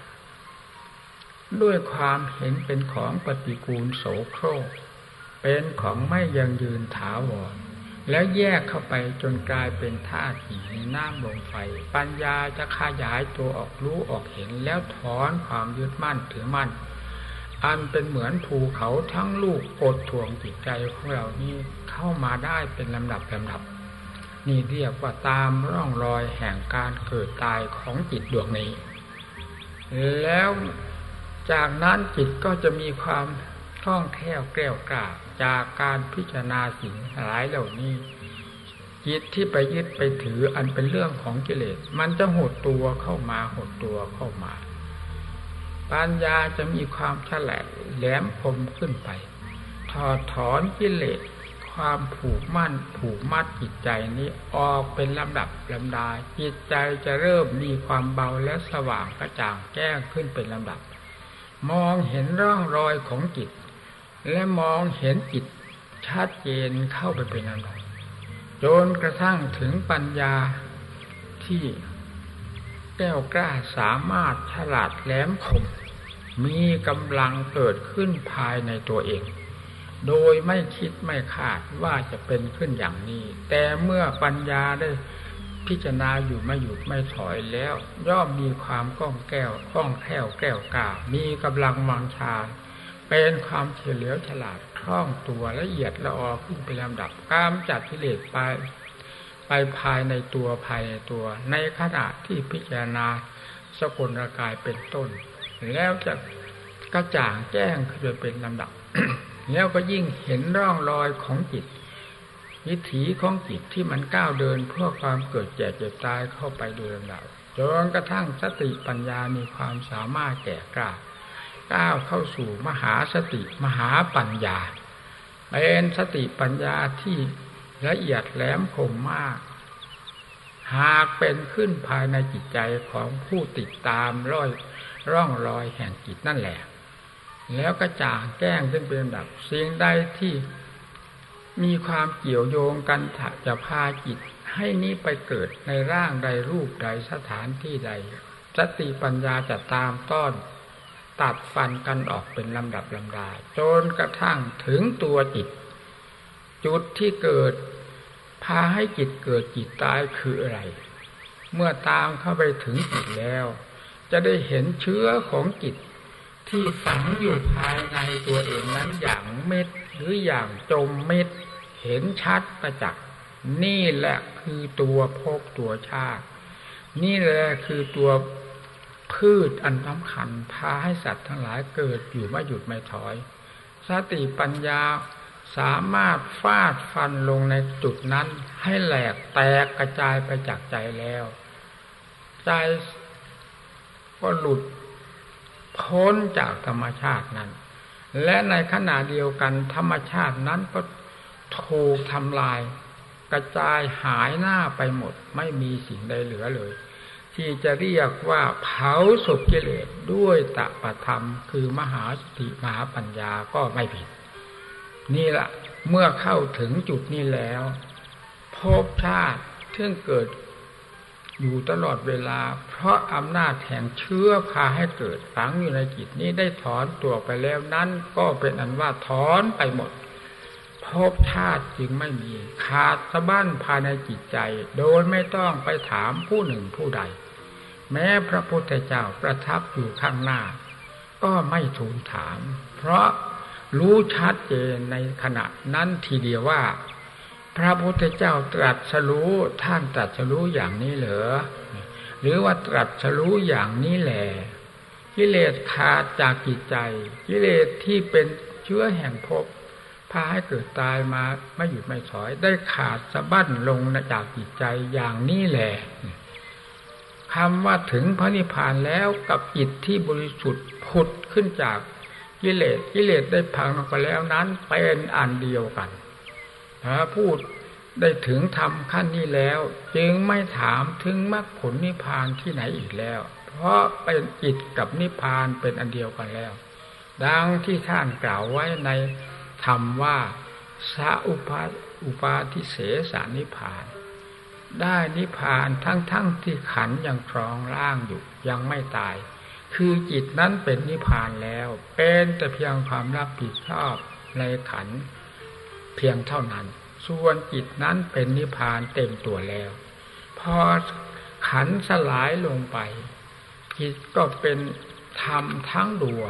ด้วยความเห็นเป็นของปฏิกูลโสโครกเป็นของไม่ยั่งยืนถาวรแล้วแยกเข้าไปจนกลายเป็นธาตุหินน้ำลมไฟปัญญาจะขยายตัวออกรู้ออกเห็นแล้วถอนความยึดมั่นถือมั่นอันเป็นเหมือนภูเขาทั้งลูกกดท่วงจิตใจของเรานี้เข้ามาได้เป็นลำดับลำดับนี่เรียกว่าตามร่องรอยแห่งการเกิดตายของจิตดวงนี้แล้วจากนั้นจิตก็จะมีความคล่องแคล่วแกล้วกล้าจากการพิจารณาสิ่งหลายเหล่านี้จิตที่ไปยึดไปถืออันเป็นเรื่องของกิเลสมันจะหดตัวเข้ามาหดตัวเข้ามาปัญญาจะมีความฉลาดแหลมคมขึ้นไปถอดถอนกิเลสความผูกมั่นผูกมัดจิตใจนี้ออกเป็นลำดับลำดาจิตใจจะเริ่มมีความเบาและสว่างกระจ่างแจ้งขึ้นเป็นลำดับมองเห็นร่องรอยของจิตและมองเห็นจิตชัดเจนเข้าไปเป็นลำดับจนกระทั่งถึงปัญญาที่แก้วกล้าสามารถฉลาดแหลมคมมีกำลังเกิดขึ้นภายในตัวเองโดยไม่คิดไม่คาดว่าจะเป็นขึ้นอย่างนี้แต่เมื่อปัญญาได้พิจารณาอยู่ไม่หยุดไม่ถอยแล้วย่อมมีความคล่องแคล่วคล่องแคล่วแก้วกล้ามีกำลังวังชาเป็นความเฉลียวฉลาดคล่องตัวละเอียดละออขึ้นเป็นลำดับกำจัดกิเลสไปไปภายในตัวภายในตัวในขณะที่พิจารณาสกลกายเป็นต้นแล้วจะกระจ่างแจ้งขึ้นเป็นลำดับ แล้วก็ยิ่งเห็นร่องรอยของจิตวิถีของจิตที่มันก้าวเดินเพื่อความเกิดแก่เจ็บตายเข้าไปโดยลำดับจนกระทั่งสติปัญญามีความสามารถแก่กล้าก้าวเข้าสู่มหาสติมหาปัญญาเป็นสติปัญญาที่ละเอียดแหลมคมมากหากเป็นขึ้นภายในจิตใจของผู้ติดตามร่อยร่องรอยแห่งจิตนั่นแหละแล้วก็จ่างแจ้งขึ้นเป็นลำดับสิ่งใดที่มีความเกี่ยวโยงกันจะพาจิตให้นี้ไปเกิดในร่างใดรูปใดสถานที่ใดสติปัญญาจะตามต้อนตัดฟันกันออกเป็นลำดับลำดาจนกระทั่งถึงตัวจิตจุดที่เกิดพาให้จิตเกิดจิตตายคืออะไรเมื่อตามเข้าไปถึงจิตแล้วจะได้เห็นเชื้อของจิตที่ฝังอยู่ภายในตัวเองนั้นอย่างเม็ดหรืออย่างจมเม็ดเห็นชัดประจักษ์นี่แหละคือตัวภพตัวชาตินี่แหละคือตัวพืชอันสำคัญพาให้สัตว์ทั้งหลายเกิดอยู่ไม่หยุดไม่ถอยสติปัญญาสามารถฟาดฟันลงในจุดนั้นให้แหลกแตกกระจายไปจากใจแล้วใจก็หลุดพ้นจากธรรมชาตินั้นและในขณะเดียวกันธรรมชาตินั้นก็ถูกทำลายกระจายหายหน้าไปหมดไม่มีสิ่งใดเหลือเลยที่จะเรียกว่าเผาศพกิเลสด้วยตปธรรมคือมหาสติมหาปัญญาก็ไม่ผิดนี่แหละเมื่อเข้าถึงจุดนี้แล้วภพชาติซึ่งเกิดอยู่ตลอดเวลาเพราะอำนาจแห่งเชื้อพาให้เกิดฝังอยู่ในจิตนี้ได้ถอนตัวไปแล้วนั้นก็เป็นอันว่าถอนไปหมดภพชาติจึงไม่มีขาดสะบั้นภายในจิตใจโดยไม่ต้องไปถามผู้หนึ่งผู้ใดแม้พระพุทธเจ้าประทับอยู่ข้างหน้าก็ไม่ทูลถามเพราะรู้ชัดเจนในขณะนั้นทีเดียวว่าพระพุทธเจ้าตรัสรู้ท่านตรัสรู้อย่างนี้เหรอหรือว่าตรัสรู้อย่างนี้แหละกิเลสขาดจากจิตใจกิเลสที่เป็นเชื้อแห่งภพพาให้เกิดตายมาไม่หยุดไม่ถอยได้ขาดสะบั้นลงจากจิตใจอย่างนี้แหละคำว่าถึงพระนิพพานแล้วกับจิตที่บริสุทธิ์ผุดขึ้นจากกิเลสกิเลสได้พังลงไปแล้วนั้นเป็นอันเดียวกันถ้าพูดได้ถึงธรรมขั้นนี้แล้วจึงไม่ถามถึงมรรคผลนิพพานที่ไหนอีกแล้วเพราะเป็นจิตกับนิพพานเป็นอันเดียวกันแล้วดังที่ท่านกล่าวไว้ในธรรมว่าสะอุปาอุปาทิเสสนิพพานได้นิพพานทั้งๆ ท, ที่ขันธ์ยังครองร่างอยู่ยังไม่ตายคือจิตนั้นเป็นนิพพานแล้วเป็นแต่เพียงความรับผิดชอบในขันธ์เพียงเท่านั้นส่วนจิตนั้นเป็นนิพพานเต็มตัวแล้วพอขันธ์สลายลงไปจิตก็เป็นธรรมทั้งดวง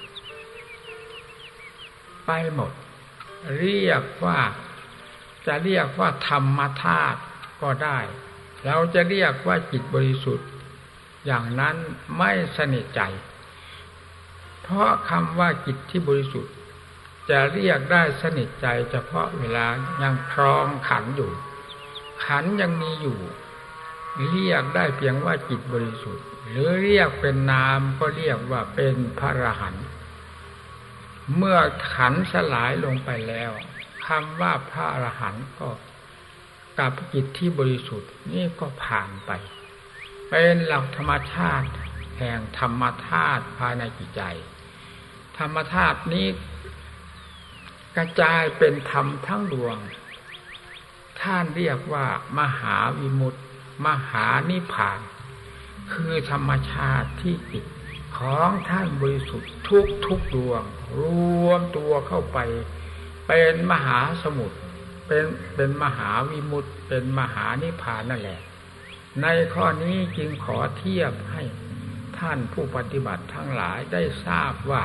ไปหมดเรียกว่าจะเรียกว่าธรรมธาตุก็ได้เราจะเรียกว่าจิตบริสุทธิ์อย่างนั้นไม่สนิทใจเพราะคำว่าจิตที่บริสุทธิ์จะเรียกได้สนิทใจเฉพาะเวลายังครองขันอยู่ขันยังมีอยู่เรียกได้เพียงว่าจิตบริสุทธิ์หรือเรียกเป็นนามก็เรียกว่าเป็นพระอรหันต์เมื่อขันสลายลงไปแล้วคำว่าพระอรหันต์ก็กับจิตที่บริสุทธิ์นี่ก็ผ่านไปเป็นหลักธรรมชาติแห่งธรรมธาตุภายในจิตใจธรรมธาตุนี้กระจายเป็นธรรมทั้งดวงท่านเรียกว่ามหาวิมุตติมหานิพพานคือธรรมชาติที่จิตของท่านบริสุทธิ์ทุกทุกดวงรวมตัวเข้าไปเป็นมหาสมุทรเป็นเป็นมหาวิมุตติเป็นมหานิพพานนั่นแหละในข้อนี้จึงขอเทียบให้ท่านผู้ปฏิบัติทั้งหลายได้ทราบว่า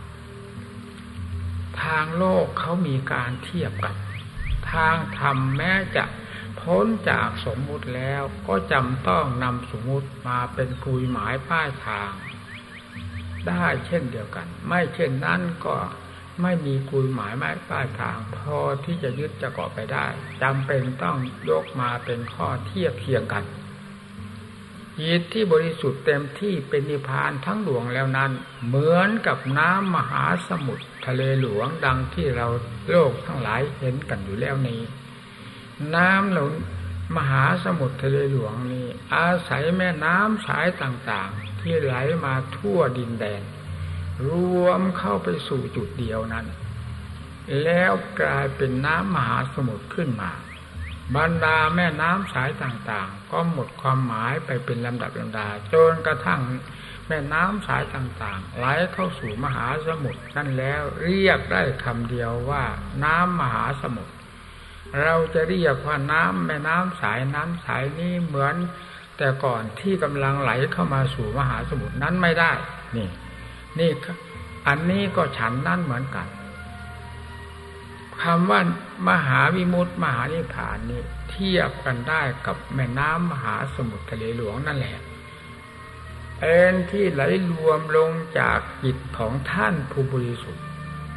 ทางโลกเขามีการเทียบกันทางธรรมแม้จะพ้นจากสมมุติแล้วก็จำต้องนำสมมุติมาเป็นกุยหมายป้ายทางได้เช่นเดียวกันไม่เช่นนั้นก็ไม่มีกุยหมายป้ายทางพอที่จะยึดจะเกาะไปได้จำเป็นต้องยกมาเป็นข้อเทียบเคียงกันจิตที่บริสุทธิ์เต็มที่เป็นนิพพานทั้งดวงแล้วนั้นเหมือนกับน้ำมหาสมุทรทะเลหลวงดังที่เราโลกทั้งหลายเห็นกันอยู่แล้วนี้น้ำเหล่ามหาสมุทรทะเลหลวงนี้อาศัยแม่น้ำสายต่างๆที่ไหลมาทั่วดินแดนรวมเข้าไปสู่จุดเดียวนั้นแล้วกลายเป็นน้ำมหาสมุทรขึ้นมาบรรดาแม่น้ำสายต่างๆก็หมดความหมายไปเป็นลำดับลำดาจนกระทั่งแม่น้ำสายต่างๆไหลเข้าสู่มหาสมุทรนั่นแล้วเรียกได้คำเดียวว่าน้ำมหาสมุทรเราจะเรียกว่าน้ำแม่น้ำสายน้ำสายนี้เหมือนแต่ก่อนที่กำลังไหลเข้ามาสู่มหาสมุทรนั้นไม่ได้นี่นี่อันนี้ก็ฉันนั่นเหมือนกันคำว่ามหาวิมุตติมหานิพพานนี้เทียบกันได้กับแม่น้ำมหาสมุทรทะเลหลวงนั่นแหละเป็นที่ไหลรวมลงจากจิตของท่านผู้บริสุทธิ์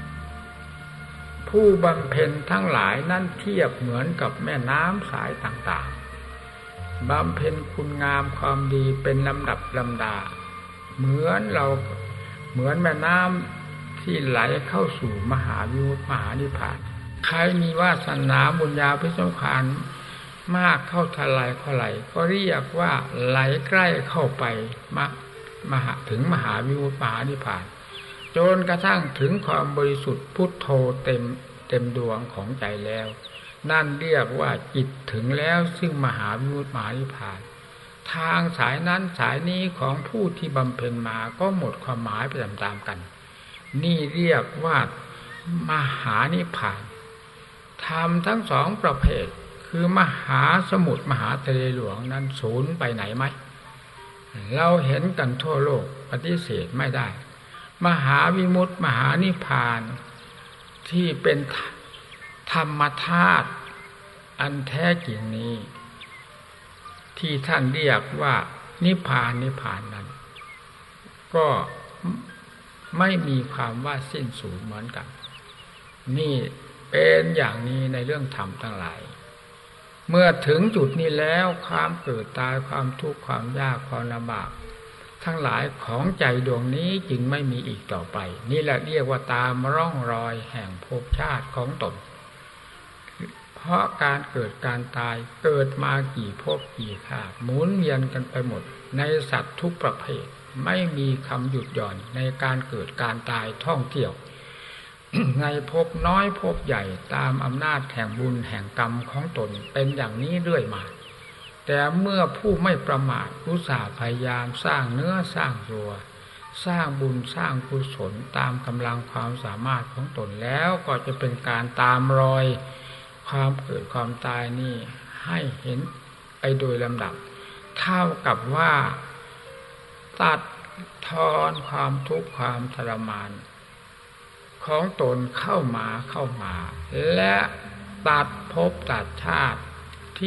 ผู้บำเพ็ญทั้งหลายนั่นเทียบเหมือนกับแม่น้ำสายต่างๆบำเพ็ญคุณงามความดีเป็นลำดับลำดาเหมือนเราเหมือนแม่น้ำที่ไหลเข้าสู่มหาวิมุตติมหานิพพานใครมีวาสนาบุญญาภิสมภารมากเข้าทลายเท่าไหร่ก็เรียกว่าไหลใกล้เข้าไปมามหาถึงมหาวิมุตติมหานิพพานจนกระทั่งถึงความบริสุทธิ์พุทโธเต็มเต็มดวงของใจแล้วนั่นเรียกว่าจิตถึงแล้วซึ่งมหาวิมุตติมหานิพพานทางสายนั้นสายนี้ของผู้ที่บำเพ็ญมาก็หมดความหมายไปตามๆกันนี่เรียกว่ามหานิพพานธรรมทั้งสองประเภทคือมหาสมุทรมหาทะเลหลวงนั้นสูญไปไหนไหมเราเห็นกันทั่วโลกปฏิเสธไม่ได้มหาวิมุตติมหานิพพานที่เป็นธรรมธาตุอันแท้จริงนี้ที่ท่านเรียกว่านิพพานนิพพานนั้นก็ไม่มีความว่าสิ้นสุดเหมือนกันนี่เป็นอย่างนี้ในเรื่องธรรมทั้งหลายเมื่อถึงจุดนี้แล้วความเกิดตายความทุกข์ความยากความลำบากทั้งหลายของใจดวงนี้จึงไม่มีอีกต่อไปนี่แหละเรียกว่าตามร่องรอยแห่งภพชาติของตนเพราะการเกิดการตายเกิดมากี่ภพกี่ชาติหมุนเวียนกันไปหมดในสัตว์ทุกประเภทไม่มีคำหยุดหย่อนในการเกิดการตายท่องเที่ยว ในภพน้อยภพใหญ่ตามอำนาจแห่งบุญแห่งกรรมของตนเป็นอย่างนี้เรื่อยมาแต่เมื่อผู้ไม่ประมาทอุตส่าห์พยายามสร้างเนื้อสร้างตัวสร้างบุญสร้างกุศลตามกำลังความสามารถของตนแล้วก็จะเป็นการตามรอยความเกิดความตายนี่ให้เห็นไปโดยลำดับเท่ากับว่าตัดทอนความทุกข์ความทรมานของตนเข้ามาเข้ามาและตัดภพตัดชาติที่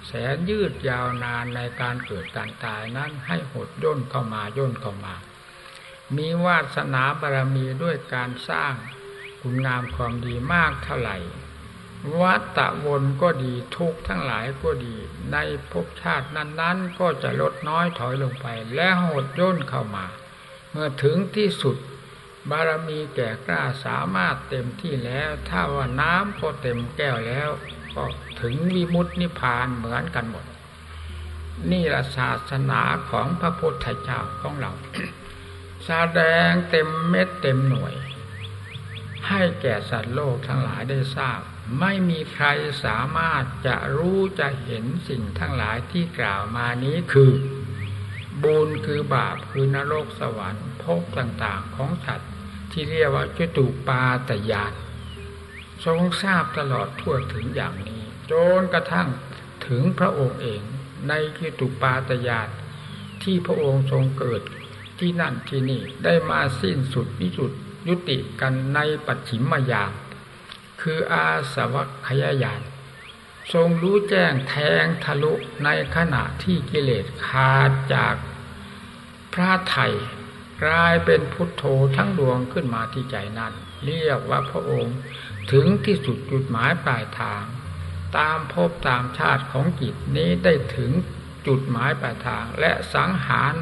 แสนยืดยาวนานในการเกิดการตายนั้นให้หดย่นเข้ามาย่นเข้ามามีวาสนาบารมีด้วยการสร้างคุณงามความดีมากเท่าไหร่วัฏวนก็ดีทุกข์ทั้งหลายก็ดีในภพชาตินั้นๆก็จะลดน้อยถอยลงไปและหดย่นเข้ามาเมื่อถึงที่สุดบารมีแก่กล้าสามารถเต็มที่แล้วถ้าว่าน้ำก็เต็มแก้วแล้วก็ถึงวิมุตตินิพพานเหมือนกันหมดนี่ละศาสนาของพระพุทธเจ้าของเรา แสดงเต็มเม็ดเต็มหน่วยให้แก่สัตว์โลกทั้งหลายได้ทราบไม่มีใครสามารถจะรู้จะเห็นสิ่งทั้งหลายที่กล่าวมานี้คือบุญคือบาปคือนรกสวรรค์ภพต่างๆของสัตว์ที่เรียกว่าจตุปาตญาณทรงทราบตลอดทั่วถึงอย่างนี้จนกระทั่งถึงพระองค์เองในจตุปาตญาณที่พระองค์ทรงเกิดที่นั่นที่นี่ได้มาสิ้นสุดวิสุทธิยุติกันในปัจฉิมญาณคืออาสวัคยญาณทรงรู้แจ้งแทงทะลุในขณะที่กิเลสขาดจากพระทัยกลายเป็นพุทโธทั้งดวงขึ้นมาที่ใจนั้นเรียกว่าพระองค์ถึงที่สุดจุดหมายปลายทางตามภพตามชาติของจิตนี้ได้ถึงจุดหมายปลายทางและสังหาร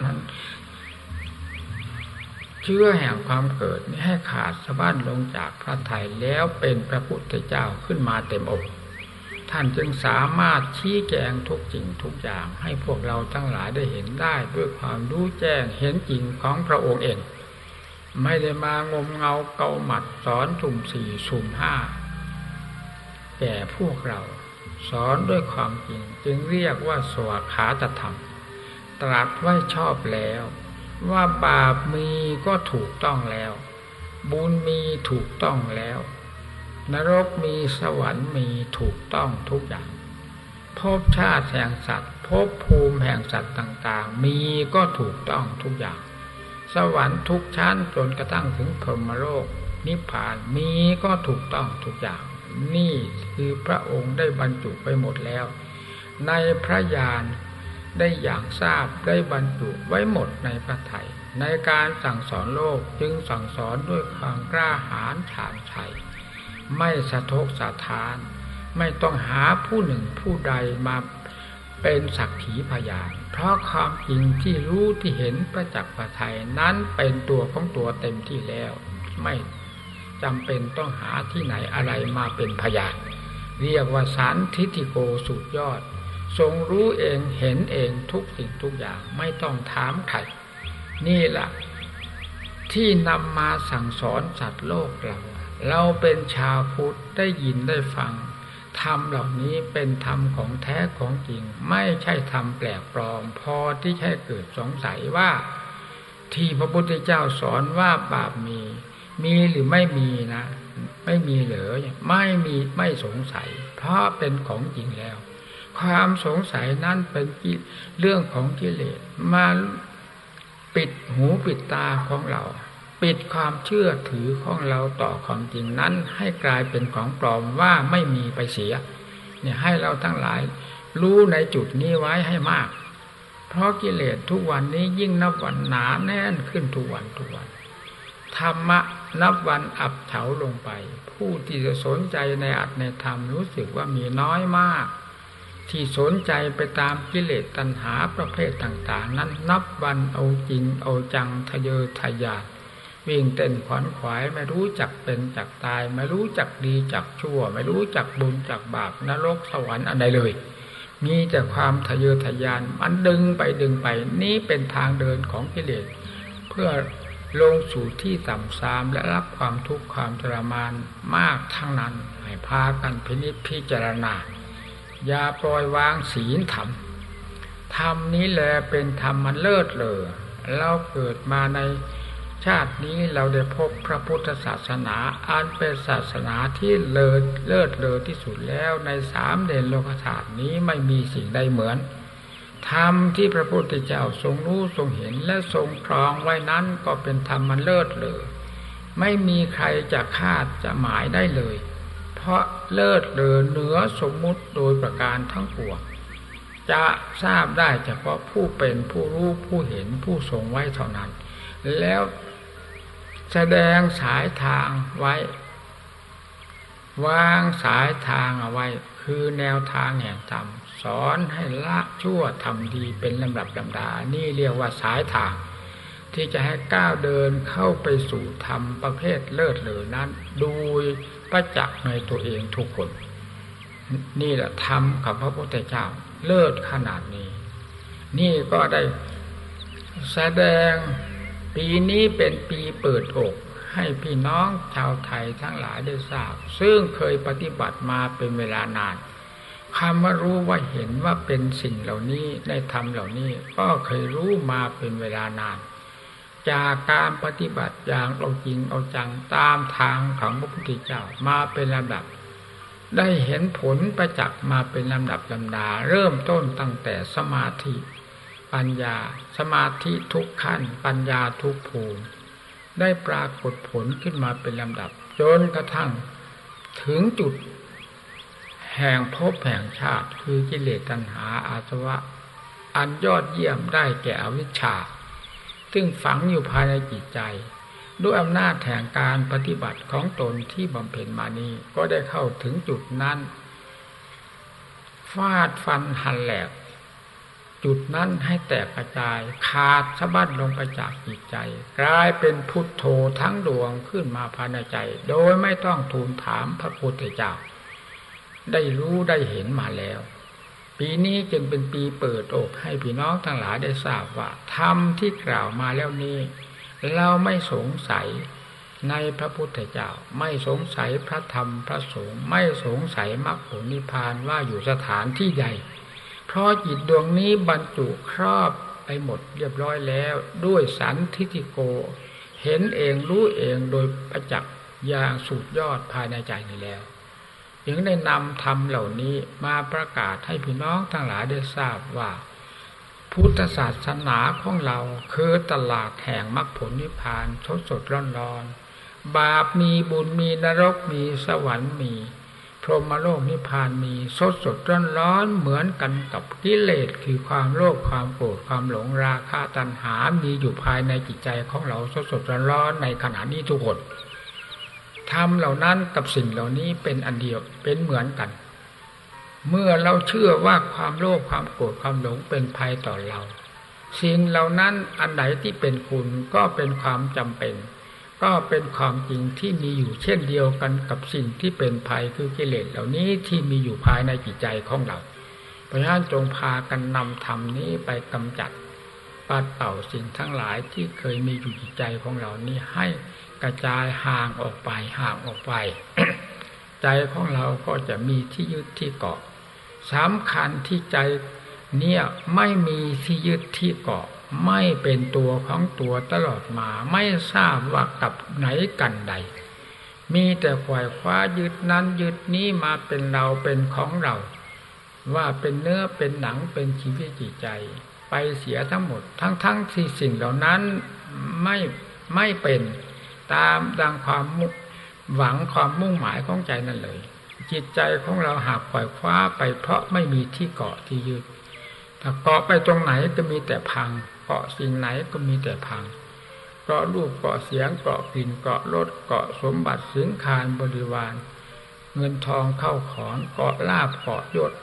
เชื้อแห่งความเกิดนี้ให้ขาดสะบั้นลงจากพระทัยแล้วเป็นพระพุทธเจ้าขึ้นมาเต็มอกท่านจึงสามารถชี้แจงทุกสิ่งทุกอย่างให้พวกเราทั้งหลายได้เห็นได้ด้วยความรู้แจ้งเห็นจริงของพระองค์เองไม่ได้มางมเงาเกาหมัดสอนสุ่มสี่สุ่มห้าแก่พวกเราสอนด้วยความจริงจึงเรียกว่าสวขาตธรรมตรัสไว้ชอบแล้วว่าบาปมีก็ถูกต้องแล้วบุญมีถูกต้องแล้วนรกมีสวรรค์มีถูกต้องทุกอย่างภพชาติแห่งสัตว์ภพภูมิแห่งสัตว์ต่างๆมีก็ถูกต้องทุกอย่างสวรรค์ทุกชั้นจนกระทั่งถึงพรหมโลกนิพพานมีก็ถูกต้องทุกอย่างนี่คือพระองค์ได้บรรจุไปหมดแล้วในพระญาณได้อย่างทราบได้บรรจุไว้หมดในพระทัยในการสั่งสอนโลกจึงสั่งสอนด้วยความกล้าหาญฉาญชัยไม่สะทกสะท้านไม่ต้องหาผู้หนึ่งผู้ใดมาเป็นสักขีพยานเพราะความจริงที่รู้ที่เห็นประจักษ์พระทัยนั้นเป็นตัวของตัวเต็มที่แล้วไม่จำเป็นต้องหาที่ไหนอะไรมาเป็นพยานเรียกว่าสันทิฏฐิโกสุดยอดทรงรู้เองเห็นเองทุกสิ่งทุกอย่างไม่ต้องถามใครนี่แหละที่นำมาสั่งสอนสัตว์โลกเราเราเป็นชาวพุทธได้ยินได้ฟังธรรมเหล่านี้เป็นธรรมของแท้ของจริงไม่ใช่ธรรมแปลกปลอมพอที่ให้เกิดสงสัยว่าที่พระพุทธเจ้าสอนว่าบาปมีมีหรือไม่มีนะไม่มีเหรอไม่มีไม่สงสัยเพราะเป็นของจริงแล้วความสงสัยนั้นเป็นเรื่องของกิเลสมาปิดหูปิดตาของเราปิดความเชื่อถือของเราต่อความจริงนั้นให้กลายเป็นของปลอมว่าไม่มีไปเสียเนี่ยให้เราทั้งหลายรู้ในจุดนี้ไว้ให้มากเพราะกิเลสทุกวันนี้ยิ่งนับวันหนาแน่นขึ้นทุกวันทุกวันธรรมะนับวันอับเฉาลงไปผู้ที่จะสนใจในอัตในธรรมรู้สึกว่ามีน้อยมากที่สนใจไปตามกิเลสตัณหาประเภทต่างๆนั้นนับวันเอาจริงเอาจังทะเยอทะยานวิ่งเต้นขวนขวายไม่รู้จักเป็นจักตายไม่รู้จักดีจักชั่วไม่รู้จักบุญจักบาปนรกสวรรค์อันใดเลยมีแต่ความทะเยอทะยานมันดึงไปดึงไปนี้เป็นทางเดินของกิเลสเพื่อลงสู่ที่ต่ำทรามและรับความทุกข์ความทรมานมากทั้งนั้นให้พากันพินิจพิจารณาอย่าปล่อยวางศีลธรรมธรรมนี้แหละเป็นธรรมมันเลิศเลอเราเกิดมาในชาตินี้เราได้พบพระพุทธศาสนาอันเป็นศาสนาที่เลิศเลิศเลอที่สุดแล้วในสามเด่นโลกธาตุนี้ไม่มีสิ่งใดเหมือนธรรมที่พระพุทธเจ้าทรงรู้ทรงเห็นและทรงครองไว้นั้นก็เป็นธรรมมันเลิศเลอไม่มีใครจะคาดจะหมายได้เลยเพราะเลิศเลอเหนือสมมุติโดยประการทั้งปวงจะทราบได้เฉพาะผู้เป็นผู้รู้ผู้เห็นผู้ทรงไว้เท่านั้นแล้วแสดงสายทางไว้วางสายทางเอาไว้คือแนวทางแห่งธรรมสอนให้ละชั่วทำดีเป็นลำดับลำดานี่เรียกว่าสายทางที่จะให้ก้าวเดินเข้าไปสู่ธรรมประเภทเลิศเลอนั้นโดยประจักษ์ในตัวเองทุกคนนี่แหละธรรมของพระพุทธเจ้าเลิศขนาดนี้นี่ก็ได้แสดงปีนี้เป็นปีเปิดอกให้พี่น้องชาวไทยทั้งหลายได้ทราบซึ่งเคยปฏิบัติมาเป็นเวลานานคำว่ารู้ว่าเห็นว่าเป็นสิ่งเหล่านี้ได้ทำเหล่านี้ก็เคยรู้มาเป็นเวลานานจากการปฏิบัติอย่างเอาจริงเอาจังตามทางของพระพุทธเจ้ามาเป็นลำดับได้เห็นผลประจักษ์มาเป็นลำดับลำดาเริ่มต้นตั้งแต่สมาธิปัญญาสมาธิทุกขั้นปัญญาทุกภูมิได้ปรากฏผลขึ้นมาเป็นลำดับจนกระทั่งถึงจุดแห่งภพแห่งชาติคือกิเลสตัณหาอาสวะอันยอดเยี่ยมได้แก่อวิชชาซึ่งฝังอยู่ภายในจิตใจด้วยอำนาจแห่งการปฏิบัติของตนที่บำเพ็ญมานี้ก็ได้เข้าถึงจุดนั้นฟาดฟันหันแหลกจุดนั้นให้แตกกระจายขาดสะบั้นลงไปจากจิตใจกลายเป็นพุทโธทั้งดวงขึ้นมาภายในใจโดยไม่ต้องทูลถามพระพุทธเจ้าได้รู้ได้เห็นมาแล้วปีนี้จึงเป็นปีเปิดอกให้พี่น้องทั้งหลายได้ทราบว่าธรรมที่กล่าวมาแล้วนี้เราไม่สงสัยในพระพุทธเจ้าไม่สงสัยพระธรรมพระสงฆ์ไม่สงสัยมรรคผลนิพพานว่าอยู่สถานที่ใดเพราะจิตดวงนี้บรรจุครอบไปหมดเรียบร้อยแล้วด้วยสันทิฏฐิโกเห็นเองรู้เองโดยประจักษ์อย่างสุดยอดภายในใจนี้แล้วจึงได้นำธรรมเหล่านี้มาประกาศให้พี่น้องทั้งหลายได้ทราบว่าพุทธศาสนาของเราคือตลาดแห่งมรรคผลนิพพานสดสดร้อนร้อนบาปมีบุญมีนรกมีสวรรค์มีพรหมโลกนิพพานมีสดสดร้อนร้อนเหมือนกันกับกิเลสคือความโลภความโกรธความหลงราคะตัณหามีอยู่ภายในจิตใจของเราสดสดร้อนร้อนในขณะนี้ทุกคนธรรมเหล่านั้นกับสิ่งเหล่านี้เป็นอันเดียวเป็นเหมือนกันเมื่อเราเชื่อว่าความโลภความโกรธความหลงเป็นภัยต่อเราสิ่งเหล่านั้นอันไหนที่เป็นคุณก็เป็นความจำเป็นก็เป็นความจริงที่มีอยู่เช่นเดียวกันกับสิ่งที่เป็นภัยคือกิเลสเหล่านี้ที่มีอยู่ภายในจิตใจของเราเพราะฉะนั้นจงพากันนำธรรมนี้ไปกำจัดปัดเป่าสิ่งทั้งหลายที่เคยมีอยู่ในจิตใจของเรานี้ให้กระจายห่างออกไปห่างออกไป ใจของเราก็จะมีที่ยึดที่เกาะสำคัญที่ใจเนี่ยไม่มีที่ยึดที่เกาะไม่เป็นตัวของตัวตลอดมาไม่ทราบว่ากับไหนกันใดมีแต่ขวายคว้ายึดนั้นยึดนี้มาเป็นเราเป็นของเราว่าเป็นเนื้อเป็นหนังเป็นชีวิตจิตใจไปเสียทั้งหมดทั้งๆที่สิ่งเหล่านั้นไม่ไม่เป็นตามดังความมุ่งหวังความมุ่งหมายของใจนั่นเลยจิตใจของเราหากปล่อยคว้าไปเพราะไม่มีที่เกาะที่ยึดถ้าเกาะไปตรงไหนก็มีแต่พังเกาะสิ่งไหนก็มีแต่พังเกาะรูปเกาะเสียงเกาะกลิ่นเกาะรสเกาะสมบัติสินคารบริวารเงินทองเข้าของเกาะลาภเกาะยศ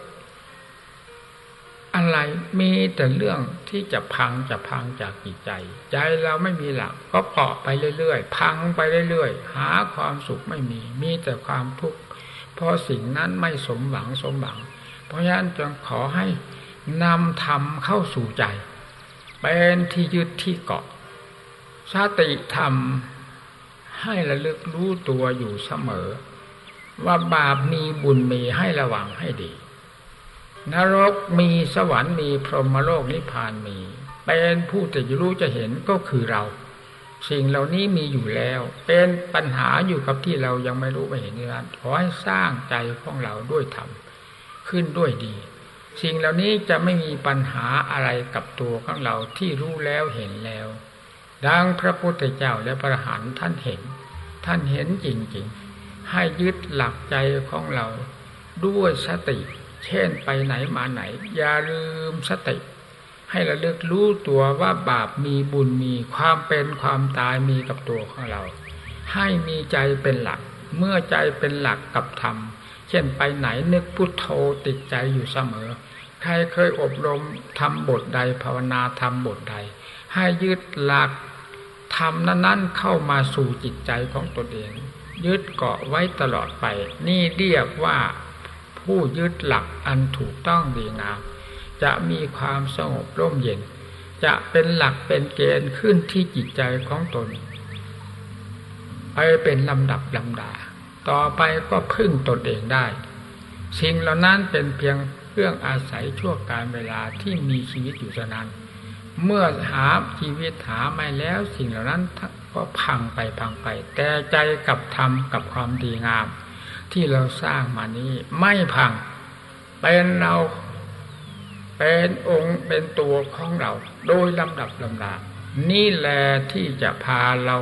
อะไรมีแต่เรื่องที่จะพังจะพังจากจิตใจใจเราไม่มีหลักก็เกาะไปเรื่อยๆพังไปเรื่อยๆหาความสุขไม่มีมีแต่ความทุกข์เพราะสิ่งนั้นไม่สมหวังสมหวังเพราะฉะนั้นจึงขอให้นำธรรมเข้าสู่ใจเป็นที่ยึดที่เกาะสติธรรมให้ระลึกรู้ตัวอยู่เสมอว่าบาปมีบุญมีให้ระวังให้ดีนรกมีสวรรค์มีพรหมโลกนิพพานมีเป็นผู้จะรู้จะเห็นก็คือเราสิ่งเหล่านี้มีอยู่แล้วเป็นปัญหาอยู่กับที่เรายังไม่รู้ไม่เห็นนั้นขอให้สร้างใจของเราด้วยธรรมขึ้นด้วยดีสิ่งเหล่านี้จะไม่มีปัญหาอะไรกับตัวของเราที่รู้แล้วเห็นแล้วดังพระพุทธเจ้าและพระอรหันต์ท่านเห็นท่านเห็นจริงๆให้ยึดหลักใจของเราด้วยสติเช่นไปไหนมาไหนอย่าลืมสติให้ระลึกรู้ตัวว่าบาปมีบุญมีความเป็นความตายมีกับตัวของเราให้มีใจเป็นหลักเมื่อใจเป็นหลักกับธรรมเช่นไปไหนนึกพุทโธติดใจอยู่เสมอใครเคยอบรมทำบทใดภาวนาทำบทใดให้ยึดหลักธรรมนั้นๆเข้ามาสู่จิตใจของตนเองยึดเกาะไว้ตลอดไปนี่เรียกว่าผู้ยึดหลักอันถูกต้องดีงามจะมีความสงบร่มเย็นจะเป็นหลักเป็นเกณฑ์ขึ้นที่จิตใจของตนไปเป็นลำดับลำดาต่อไปก็พึ่งตนเองได้สิ่งเหล่านั้นเป็นเพียงเครื่องอาศัยชั่วการเวลาที่มีชีวิตอยู่เท่านั้นเมื่อหาชีวิตหาไม่แล้วสิ่งเหล่านั้นก็พังไปพังไปแต่ใจกับธรรมกับความดีงามที่เราสร้างมานี้ไม่พังเป็นเราเป็นองค์เป็นตัวของเราโดยลำดับลำดานี่แหละที่จะพาเรา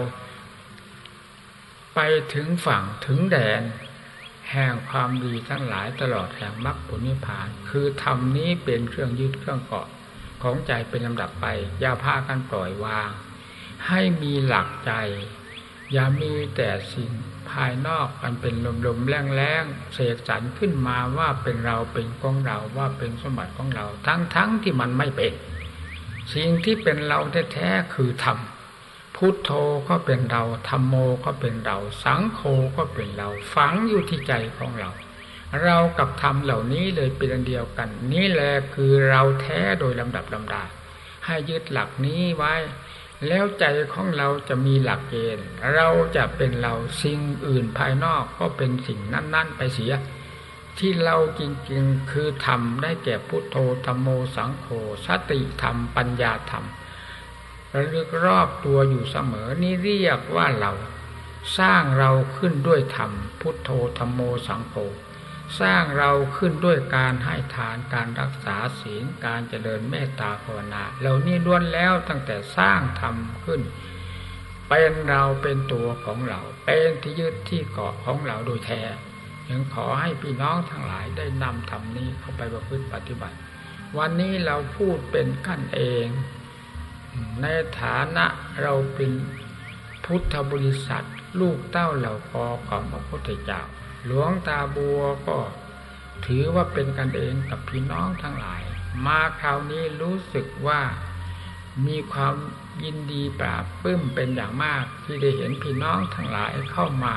ไปถึงฝั่งถึงแดนแห่งความดีทั้งหลายตลอดแห่งมรรคผลนิพพานคือธรรมนี้เป็นเครื่องยึดเครื่องเกาะของใจเป็นลำดับไปอย่าพากันปล่อยวางให้มีหลักใจอย่ามีแต่สิ่งภายนอกมันเป็นลมๆแรงๆเสกสรรขึ้นมาว่าเป็นเราเป็นของเราว่าเป็นสมบัติของเราทั้งๆที่มันไม่เป็นสิ่งที่เป็นเราแท้ๆคือธรรมพุทโธก็เป็นเราธัมโมก็เป็นเราสังโฆก็เป็นเราฝังอยู่ที่ใจของเราเรากับธรรมเหล่านี้เลยเป็นอันเดียวกันนี่แหละคือเราแท้โดยลำดับลำดาให้ยึดหลักนี้ไว้แล้วใจของเราจะมีหลักเกณฑ์เราจะเป็นเราสิ่งอื่นภายนอกก็เป็นสิ่งนั้นๆไปเสียที่เราจริงๆคือธรรมได้แก่พุทโธธัมโมสังโฆสติธรรมปัญญาธรรมระลึกรอบตัวอยู่เสมอนี่เรียกว่าเราสร้างเราขึ้นด้วยธรรมพุทโธธัมโมสังโฆสร้างเราขึ้นด้วยการให้ทานการรักษาศีลการเจริญเมตตาภาวนาเหล่านี้ล้วนแล้วตั้งแต่สร้างธรรมขึ้นเป็นเราเป็นตัวของเราเป็นที่ยึดที่เกาะของเราโดยแท้ยังขอให้พี่น้องทั้งหลายได้นำธรรมนี้เข้าไปประพฤติปฏิบัติวันนี้เราพูดเป็นกันเองในฐานะเราเป็นพุทธบริษัทลูกเต้าเหล่าพอของพระพุทธเจ้าหลวงตาบัวก็ถือว่าเป็นกันเองกับพี่น้องทั้งหลายมาคราวนี้รู้สึกว่ามีความยินดีปราบปลื้มเป็นอย่างมากที่ได้เห็นพี่น้องทั้งหลายเข้ามา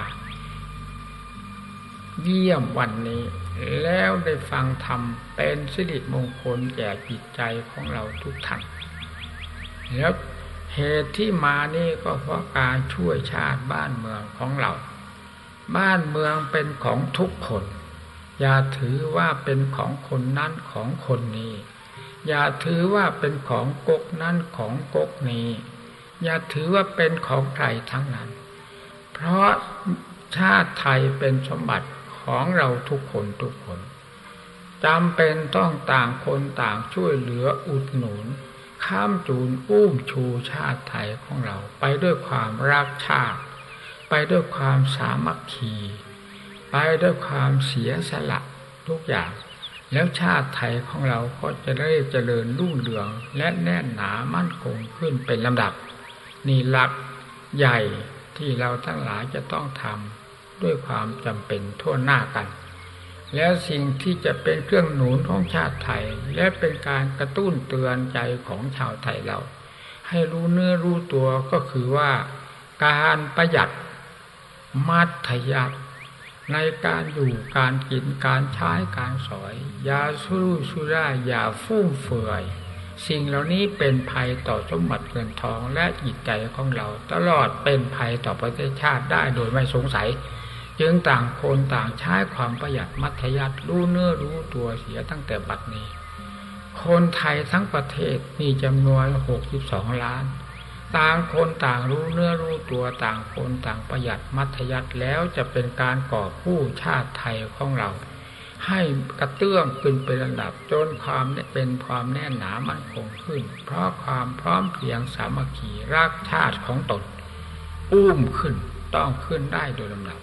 เยี่ยมวันนี้แล้วได้ฟังธรรมเป็นสิริมงคลแก่จิตใจของเราทุกท่านแล้วเหตุที่มานี่ก็เพราะการช่วยชาติบ้านเมืองของเราบ้านเมืองเป็นของทุกคนอย่าถือว่าเป็นของคนนั้นของคนนี้อย่าถือว่าเป็นของก๊กนั้นของก๊กนี้อย่าถือว่าเป็นของใครทั้งนั้นเพราะชาติไทยเป็นสมบัติของเราทุกคนทุกคนจำเป็นต้องต่างคนต่างช่วยเหลืออุดหนุนข้ามจูนอุ้มชูชาติไทยของเราไปด้วยความรักชาติไปด้วยความสามัคคีไปด้วยความเสียสละทุกอย่างแล้วชาติไทยของเราก็จะได้เจริญรุ่งเรืองและแน่นหนามั่นคงขึ้นเป็นลำดับนี่หลักใหญ่ที่เราทั้งหลายจะต้องทำด้วยความจำเป็นทั่วหน้ากันแล้วสิ่งที่จะเป็นเครื่องหนุนของชาติไทยและเป็นการกระตุ้นเตือนใจของชาวไทยเราให้รู้เนื้อรู้ตัวก็คือว่าการประหยัดมัธยัสถ์ในการอยู่การกินการใช้การสอยอย่าสุรุ่ยสุร่ายอย่าฟุ่มเฟือยสิ่งเหล่านี้เป็นภัยต่อสมบัติเงินทองและจิตใจของเราตลอดเป็นภัยต่อประเทศชาติได้โดยไม่สงสัยจึงต่างคนต่างใช้ความประหยัดมัธยัสถ์รู้เนื้อรู้ตัวเสียตั้งแต่บัดนี้คนไทยทั้งประเทศมีจำนวนหกสิบสองล้านต่างคนต่างรู้เนื้อรู้ตัวต่างคนต่างประหยัดมัธยัสถ์แล้วจะเป็นการก่อกู้ชาติไทยของเราให้กระเตื้องขึ้นเป็นระดับจนความเป็นความแน่นหนามั่นคงขึ้นเพราะความพร้อมเพรียงสามัคคีรักชาติของตนอุ้มขึ้นต้องขึ้นได้โดยลำดับ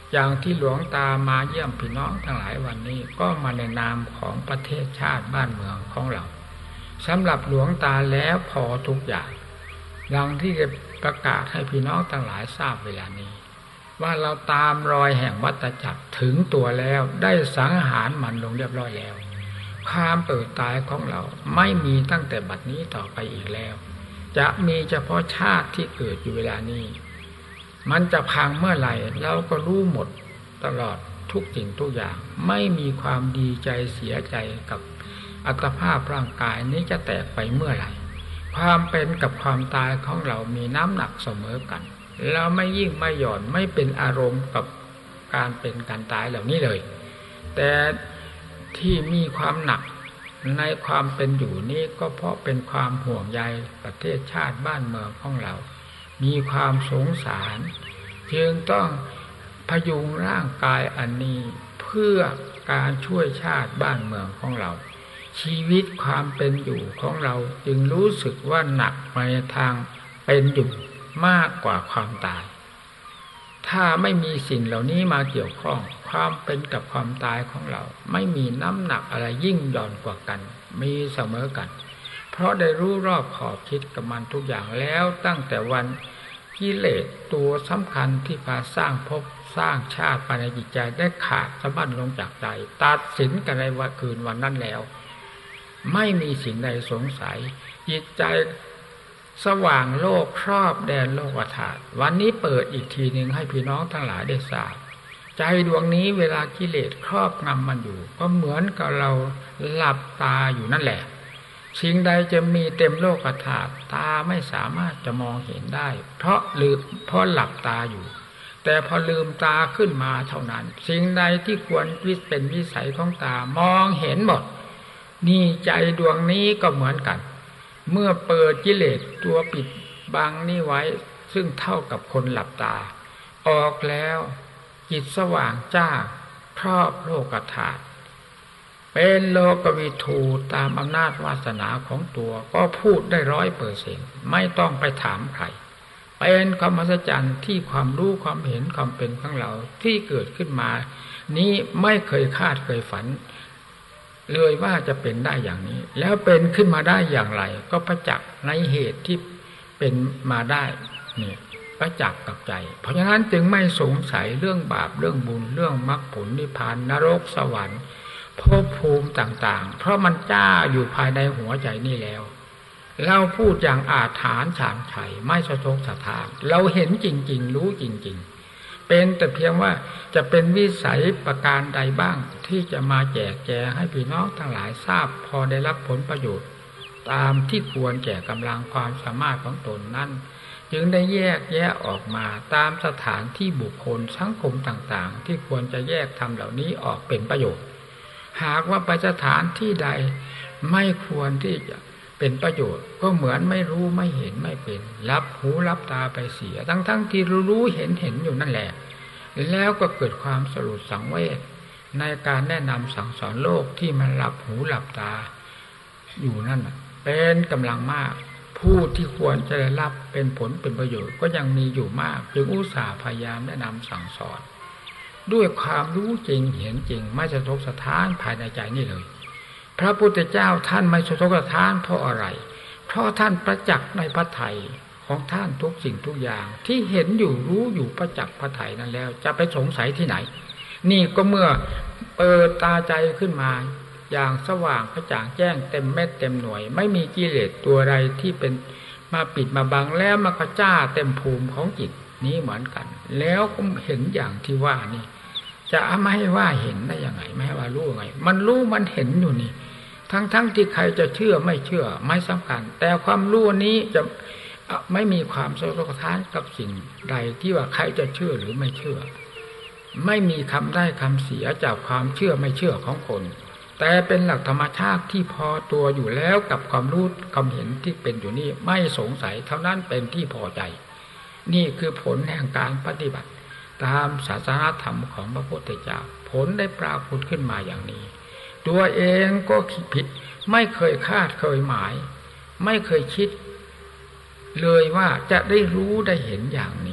อย่างที่หลวงตามาเยี่ยมพี่น้องทั้งหลายวันนี้ก็มาในนามของประเทศชาติบ้านเมืองของเราสำหรับหลวงตาแล้วพอทุกอย่างดังที่จะประกาศให้พี่น้องทั้งหลายทราบเวลานี้ว่าเราตามรอยแห่งวัฏจักรถึงตัวแล้วได้สังหารมันลงเรียบร้อยแล้วความเกิดตายของเราไม่มีตั้งแต่บัดนี้ต่อไปอีกแล้วจะมีเฉพาะชาติที่เกิดอยู่เวลานี้มันจะพังเมื่อไหร่เราก็รู้หมดตลอดทุกสิ่งทุกอย่างไม่มีความดีใจเสียใจกับอัตภาพร่างกายนี้จะแตกไปเมื่อไหร่ความเป็นกับความตายของเรามีน้ำหนักเสมอกันเราไม่ยิ่งไม่หย่อนไม่เป็นอารมณ์กับการเป็นการตายเหล่านี้เลยแต่ที่มีความหนักในความเป็นอยู่นี้ก็เพราะเป็นความห่วงใยประเทศชาติบ้านเมืองของเรามีความสงสารจึงต้องพยุงร่างกายอันนี้เพื่อการช่วยชาติบ้านเมืองของเราชีวิตความเป็นอยู่ของเราจึงรู้สึกว่าหนักในทางเป็นอยู่มากกว่าความตายถ้าไม่มีสิ่งเหล่านี้มาเกี่ยวข้องความเป็นกับความตายของเราไม่มีน้ำหนักอะไรยิ่งหย่อนกว่ากันมีเสมอกันเพราะได้รู้รอบขอบคิดกับมันทุกอย่างแล้วตั้งแต่วันกิเลสตัวสำคัญที่พาสร้างภพสร้างชาติภายในจิตใจได้ขาดสะบั้นลงจากใจตัดสินกันในวันคืนวันนั้นแล้วไม่มีสิ่งใดสงสัยจิตใจสว่างโลกครอบแดนโลกธาตุวันนี้เปิดอีกทีหนึ่งให้พี่น้องทั้งหลายได้ทราบใจดวงนี้เวลากิเลสครอบงำมันอยู่ก็เหมือนกับเราหลับตาอยู่นั่นแหละสิ่งใดจะมีเต็มโลกธาตุตาไม่สามารถจะมองเห็นได้เพราะลืมเพราะหลับตาอยู่แต่พอลืมตาขึ้นมาเท่านั้นสิ่งใดที่ควรวิเป็นวิสัยของตามองเห็นหมดนี่ใจดวงนี้ก็เหมือนกันเมื่อเปิดกิเลสตัวปิดบังนี่ไว้ซึ่งเท่ากับคนหลับตาออกแล้วจิตสว่างจ้าครอบโลกธาตุเป็นโลกวิถูตามอำนาจวาสนาของตัวก็พูดได้ร้อยเปอร์เซ็นต์ไม่ต้องไปถามใครเป็นความมหัศจรรย์ที่ความรู้ความเห็นความเป็นของเราที่เกิดขึ้นมานี้ไม่เคยคาดเคยฝันเลยว่าจะเป็นได้อย่างนี้แล้วเป็นขึ้นมาได้อย่างไรก็ประจักษ์ในเหตุที่เป็นมาได้เนี่ยประจักษ์กับใจเพราะฉะนั้นจึงไม่สงสัยเรื่องบาปเรื่องบุญเรื่องมรรคผลนิพพานนรกสวรรค์ภพภูมิต่างๆเพราะมันจ้าอยู่ภายในหัวใจนี่แล้วเราพูดอย่างอาถรรพ์ฉานไฉไม่สะทกสะท้านเราเห็นจริงๆรู้จริงๆเป็นแต่เพียงว่าจะเป็นวิสัยประการใดบ้างที่จะมาแจกแจงให้พี่น้องทั้งหลายทราบพอได้รับผลประโยชน์ตามที่ควรแก่กำลังความสามารถของตนนั้นจึงได้แยกแยะออกมาตามสถานที่บุคคลสังคมต่างๆที่ควรจะแยกทำเหล่านี้ออกเป็นประโยชน์หากว่าไปสถานที่ใดไม่ควรที่จะเป็นประโยชน์ก็เหมือนไม่รู้ไม่เห็นไม่เป็นรับหูรับตาไปเสียทั้งๆที่รู้เห็นเห็นอยู่นั่นแหละแล้วก็เกิดความสลดสังเวชในการแนะนำสั่งสอนโลกที่มันหลับหูหลับตาอยู่นั่นเป็นกำลังมากผู้ที่ควรจะได้รับเป็นผลเป็นประโยชน์ก็ยังมีอยู่มากจึงอุตส่าห์พยายามแนะนำสั่งสอนด้วยความรู้จริงเห็นจริงไม่สะทกสะท้านภายในใจนี่เลยพระพุทธเจ้าท่านไม่สะทกสะท้านเพราะอะไรเพราะท่านประจักษ์ในพระทัยของท่านทุกสิ่งทุกอย่างที่เห็นอยู่รู้อยู่ประจักษ์พระทัยนั้นแล้วจะไปสงสัยที่ไหนนี่ก็เมื่อเปิดตาใจขึ้นมาอย่างสว่างกระจ่างแจ้งเต็มเม็ดเต็มหน่วยไม่มีกิเลสตัวใดที่เป็นมาปิดมาบังแล้วมันก็จ้าเต็มภูมิของจิตนี้เหมือนกันแล้วก็เห็นอย่างที่ว่านี่จะไม่ให้ว่าเห็นได้ยังไงไม่ให้ว่ารู้ยังไงมันรู้มันเห็นอยู่นี่ทั้งๆ ท, ที่ใครจะเชื่อไม่เชื่อไม่สำคัญแต่ความรู้นี้จะไม่มีความสะทกสะท้านกับสิ่งใดที่ว่าใครจะเชื่อหรือไม่เชื่อไม่มีคำได้คำเสียจากความเชื่อไม่เชื่อของคนแต่เป็นหลักธรรมชาติที่พอตัวอยู่แล้วกับความรู้ความเห็นที่เป็นอยู่นี่ไม่สงสัยเท่านั้นเป็นที่พอใจนี่คือผลแห่งการปฏิบัติตามศาสนธรรมของพระพุทธเจ้าผลได้ปรากฏขึ้นมาอย่างนี้ตัวเองก็ผิดไม่เคยคาดเคยหมายไม่เคยคิดเลยว่าจะได้รู้ได้เห็นอย่างนี้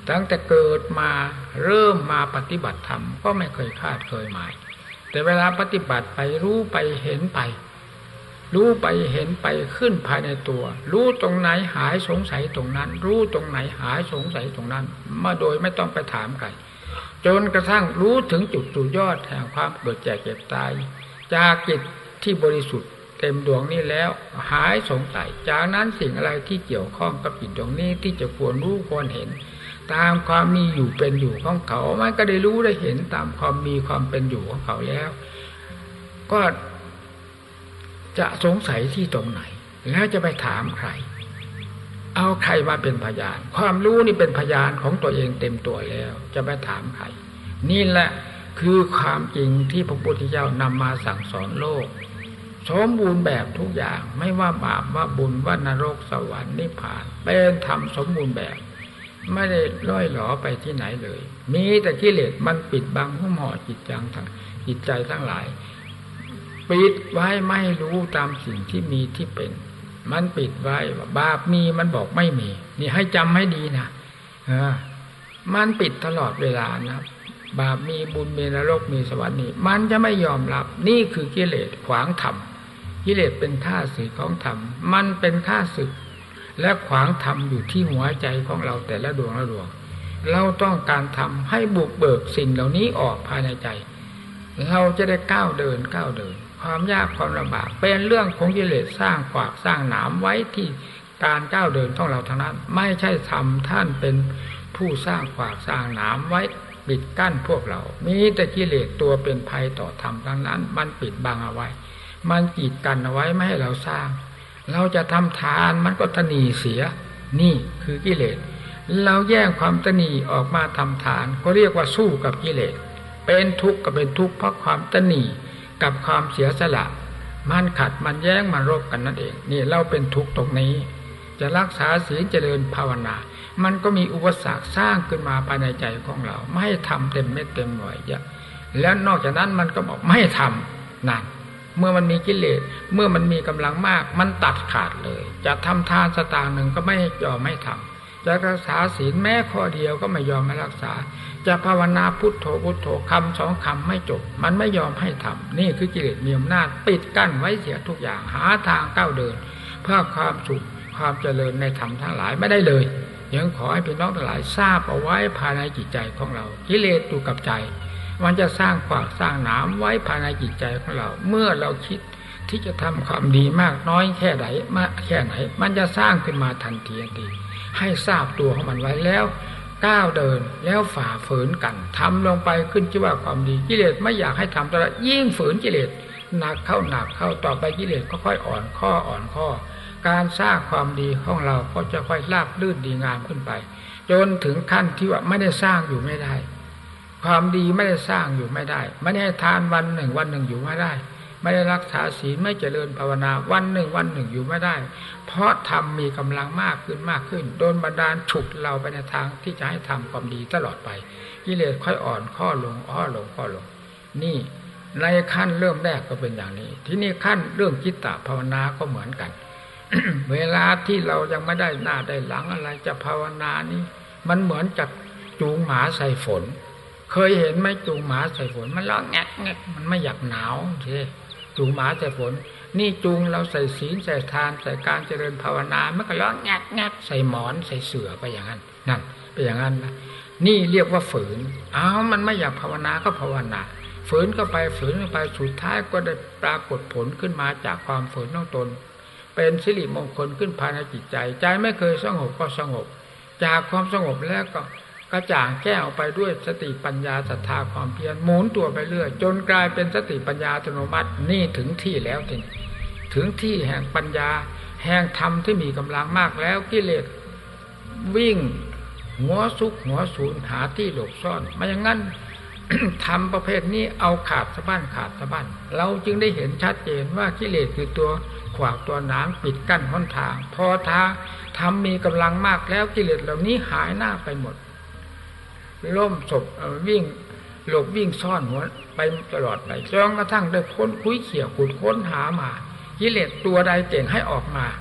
ตั้งแต่เกิดมาเริ่มมาปฏิบัติธรรมก็ไม่เคยคาดเคยหมายแต่เวลาปฏิบัติไปรู้ไปเห็นไปรู้ไปเห็นไปขึ้นภายในตัวรู้ตรงไหนหายสงสัยตรงนั้นรู้ตรงไหนหายสงสัยตรงนั้นมาโดยไม่ต้องไปถามใครจนกระทั่งรู้ถึงจุดสุดยอดแห่งความเกิดแก่เจ็บตายจากจิตที่บริสุทธิ์เต็มดวงนี้แล้วหายสงสัยจากนั้นสิ่งอะไรที่เกี่ยวข้องกับจิตดวงนี้ที่จะควรรู้ควรเห็นตามความมีอยู่เป็นอยู่ของเขามันก็ได้รู้ได้เห็นตามความมีความเป็นอยู่ของเขาแล้วก็จะสงสัยที่ตรงไหนแล้วจะไปถามใครเอาใครมาเป็นพยานความรู้นี่เป็นพยานของตัวเองเต็มตัวแล้วจะไปถามใครนี่แหละคือความจริงที่พระพุทธเจ้านำมาสั่งสอนโลกสมบูรณ์แบบทุกอย่างไม่ว่าบาปว่าบุญว่านรกสวรรค์นิพพานเป็นธรรมสมบูรณ์แบบไม่ได้ล่อยหลอไปที่ไหนเลยมีแต่กิเลสมันปิดบังหุ้มห่อจิตจังทั้งจิตใจทั้งหลายปิดไว้ไม่รู้ตามสิ่งที่มีที่เป็นมันปิดไว้บาปมีมันบอกไม่มีนี่ให้จำให้ดีนะเออมันปิดตลอดเวลานะบาปมีบุญมีนรกมีสวรรค์นี่มันจะไม่ยอมรับนี่คือกิเลสขวางธรรมกิเลสเป็นข้าศึกของธรรมมันเป็นข้าศึกและขวางธรรมอยู่ที่หัวใจของเราแต่ละดวงละดวงเราต้องการทำให้บุกเบิกสิ่งเหล่านี้ออกภายในใจเราจะได้ก้าวเดินก้าวเดินความยากความลำบากเป็นเรื่องของกิเลสสร้างขวากสร้างหนามไว้ที่การก้าวเดินของเราทั้งนั้นไม่ใช่ธรรมท่านเป็นผู้สร้างขวากสร้างหนามไว้ปิดกั้นพวกเรามีแต่กิเลสตัวเป็นภัยต่อธรรมทั้งนั้นมันปิดบังเอาไว้มันกีดกันเอาไว้ไม่ให้เราสร้างเราจะทำทานมันก็ตนีเสียนี่คือกิเลสเราแย่งความตนีออกมาทำทานก็เรียกว่าสู้กับกิเลสเป็นทุกข์ก็เป็นทุกข์เพราะความตนีกับความเสียสละมันขัดมันแย้งมันรบกันนั่นเองนี่เราเป็นทุกข์ตรงนี้จะรักษาศีลเจริญภาวนามันก็มีอุปสรรคสร้างขึ้นมาภายในใจของเราไม่ให้ทำเต็มเม็ดเต็มหน่วยเยอะแล้วนอกจากนั้นมันก็บอกไม่ให้ทำนั่นเมื่อมันมีกิเลสเมื่อมันมีกำลังมากมันตัดขาดเลยจะทำทานสตางค์หนึ่งก็ไม่ยอมไม่ทำจะรักษาศีลแม้ข้อเดียวก็ไม่ยอมไม่รักษาจะภาวนาพุทโธพุทโธคำสองคำไม่จบมันไม่ยอมให้ทำนี่คือกิเลสมีอำนาจปิดกั้นไว้เสียทุกอย่างหาทางก้าวเดินเพื่อความสุขความเจริญในธรรมทั้งหลายไม่ได้เลยยังขอให้พี่น้องทั้งหลายทราบเอาไว้ภายในจิตใจของเรากิเลสอยู่กับใจมันจะสร้างขวากสร้างหนามไว้ภายในจิตใจของเราเมื่อเราคิดที่จะทำความดีมากน้อยแค่ไหนมากแค่ไหนมันจะสร้างขึ้นมาทันทีทันทีให้ทราบตัวของมันไว้แล้วก้าวเดินแล้วฝ่าฝืนกันทำลงไปขึ้นชื่อว่าความดีกิเลสไม่อยากให้ทำแต่ละยิ่งฝืนกิเลสหนักเข้าหนักเข้าต่อไปกิเลสก็ค่อยอ่อนข้ออ่อนข้อการสร้างความดีของเราก็จะค่อยราบรื่นดีงามขึ้นไปจนถึงขั้นที่ว่าไม่ได้สร้างอยู่ไม่ได้ความดีไม่ได้สร้างอยู่ไม่ได้ไม่ได้ทานวันหนึ่งวันหนึ่งอยู่ไม่ได้ไม่ได้รักษาศีลไม่เจริญภาวนาวันหนึ่งวันหนึ่งอยู่ไม่ได้เพราะธรรมมีกำลังมากขึ้นมากขึ้นโดนบันดาลฉุดเราไปในทางที่จะให้ทำความดีตลอดไปกิเลสค่อยอ่อนข้อลงอ้อลงข้อลงนี่ในขั้นเริ่มแรกก็เป็นอย่างนี้ที่นี่ขั้นเรื่องจิตตภาวนาก็เหมือนกัน เวลาที่เรายังไม่ได้หน้าได้หลังอะไรจะภาวนานี้มันเหมือนกับจูงหมาใส่ฝนเคยเห็นไหมจูงหมาใส่ฝนมันร้องแงกแงกมันไม่อยากหนาวใช่จูงหมาใส่ฝนนี่จูงเราใส่ศีลใส่ทานใส่การเจริญภาวนามันก็ร้องแงกแงกใส่หมอนใส่เสื่อไปอย่างนั้นนั่นไปอย่างนั้นนะนี่เรียกว่าฝืนอ้าวมันไม่อยากภาวนาก็ภาวนาฝืนก็ไปฝืนก็ไปสุดท้ายก็ได้ปรากฏผลขึ้นมาจากความฝืนของตนเป็นสิริมงคลขึ้นภายในจิตใจใจไม่เคยสงบก็สงบจากความสงบแล้วก็กระจ่างแก้วไปด้วยสติปัญญาศรัทธาความเพียรหมุนตัวไปเรื่อยจนกลายเป็นสติปัญญาอัตโนมัตินี่ถึงที่แล้วทีนี้ถึงที่แห่งปัญญาแห่งธรรมที่มีกำลังมากแล้วกิเลสวิ่งหัวซุกหัวสูญหาที่หลบซ่อนไม่อย่างนั้น ทำประเภทนี้เอาขาดสะบั้นขาดสะบั้นเราจึงได้เห็นชัดเจนว่ากิเลสคือตัวขวากตัวหนามปิดกั้นหนทางพอทางทำมีกำลังมากแล้วกิเลสเหล่านี้หายหน้าไปหมดล่มศพวิ่งหลบวิ่งซ่อนหัวไปตลอดไปจนกระทั่งได้ค้นคุยเขี่ยขุดค้นหามากิเลสตัวใดเก่งให้ออกมา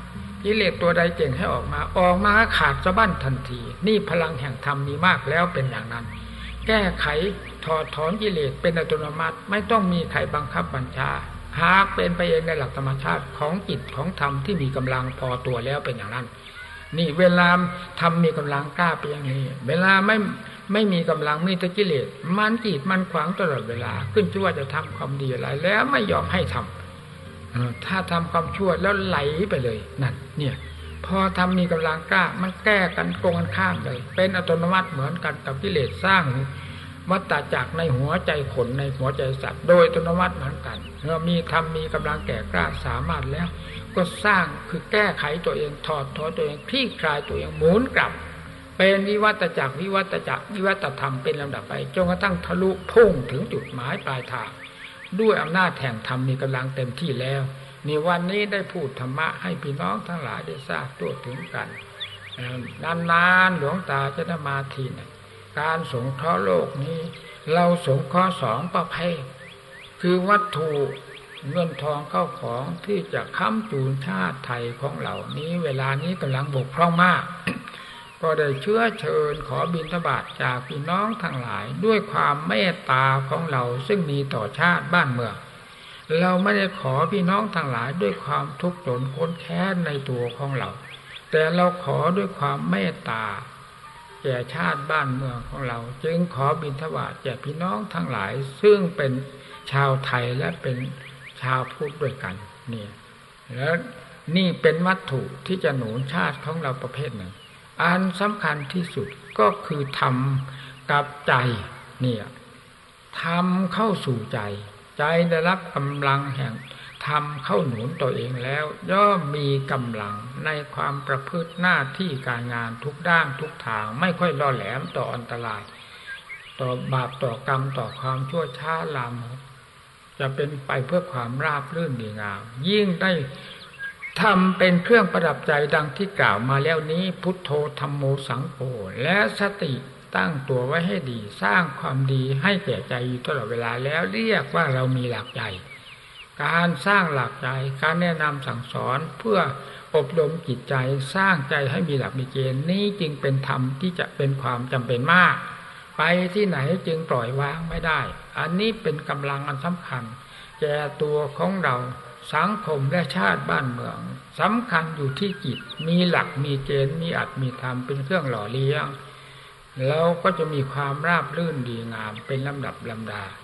กิเลสตัวใดเก่งให้ออกมาออกมาขาดสะบั้นทันทีนี่พลังแห่งธรรมมีมากแล้วเป็นอย่างนั้นแก้ไขถอดถอนกิเลสเป็นอัตโนมัติไม่ต้องมีใครบังคับบัญชาหากเป็นไปเองในหลักธรรมชาติของจิตของธรรมที่มีกำลังพอตัวแล้วเป็นอย่างนั้นนี่เวลาทำมีกำลังกล้าไปอย่างนี้เวลาไม่ไม่มีกำลังมีแต่กิเลสมันกีดมันขวางตลอดเวลาขึ้นชื่อว่าจะทำความดีอะไรแล้วไม่ยอมให้ทำถ้าทำความชั่วแล้วไหลไปเลยนั่นเนี่ยพอทำมีกำลังกล้ามันแก้กันตรงกันข้ามเลยเป็นอัตโนมัติเหมือนกันกับกิเลสสร้างวัฏฏจักรในหัวใจคนในหัวใจสัตว์โดยอัตโนมัติเหมือนกันเมื่อมีทำมีกำลังแก่กล้าสามารถแล้วก็สร้างคือแก้ไขตัวเองถอดถอนตัวเองคลี่คลายตัวเองหมุนกลับเป็นวิวัฏจักรวิวัฏจักรวิวัฏธรรมเป็นลำดับไปจนกระทั่งทะลุพุ่งถึงจุดหมายปลายทางด้วยอำนาจแห่งธรรมมีกำลังเต็มที่แล้วนี่วันนี้ได้พูดธรรมะให้พี่น้องทั้งหลายได้ทราบตัวถึงกันนานๆหลวงตาจะได้มาทีหนึ่งการสงเคราะห์โลกนี้เราสงเคราะห์สองประเภทคือวัตถุเงินทองเข้าของที่จะค้ำจูนชาติไทยของเรานี้เวลานี้กำลังบกพร่องมาก ก็ได้เชื้อเชิญขอบิณฑบาตจากพี่น้องทั้งหลายด้วยความเมตตาของเราซึ่งมีต่อชาติบ้านเมืองเราไม่ได้ขอพี่น้องทั้งหลายด้วยความทุกข์ทนค้นแค้นในตัวของเราแต่เราขอด้วยความเมตตาแก่ชาติบ้านเมืองของเราจึงขอบิณฑบาตแก่พี่น้องทั้งหลายซึ่งเป็นชาวไทยและเป็นชาวพุทธด้วยกันนี่แล้วนี่เป็นวัตถุที่จะหนุนชาติของเราประเภทหนึ่งอันสำคัญที่สุดก็คือทำกับใจเนี่ยทำเข้าสู่ใจใจได้รับกำลังแห่งทำเข้าหนุนตัวเองแล้วย่อมมีกำลังในความประพฤติหน้าที่การงานทุกด้านทุกทางไม่ค่อยล่อแหลมต่ออันตรายต่อบาปต่อกรรมต่อความชั่วช้าลามกจะเป็นไปเพื่อความราบรื่นดีงามยิ่งได้ทำเป็นเครื่องประดับใจดังที่กล่าวมาแล้วนี้พุทโธธัมโมสังโฆและสติตั้งตัวไว้ให้ดีสร้างความดีให้แก่ใจอยู่ตลอดเวลาแล้วเรียกว่าเรามีหลักใจการสร้างหลักใจการแนะนำสั่งสอนเพื่ออบรมจิตใจสร้างใจให้มีหลักมีเกณฑ์นี้จึงเป็นธรรมที่จะเป็นความจำเป็นมากไปที่ไหนจึงปล่อยวางไม่ได้อันนี้เป็นกำลังอันสำคัญแก่ตัวของเราสังคมและชาติบ้านเมืองสำคัญอยู่ที่จิตมีหลักมีเกณฑ์มีอัตมีธรรมเป็นเครื่องหล่อเลี้ยงเราก็จะมีความราบรื่นดีงามเป็นลำดับลำดา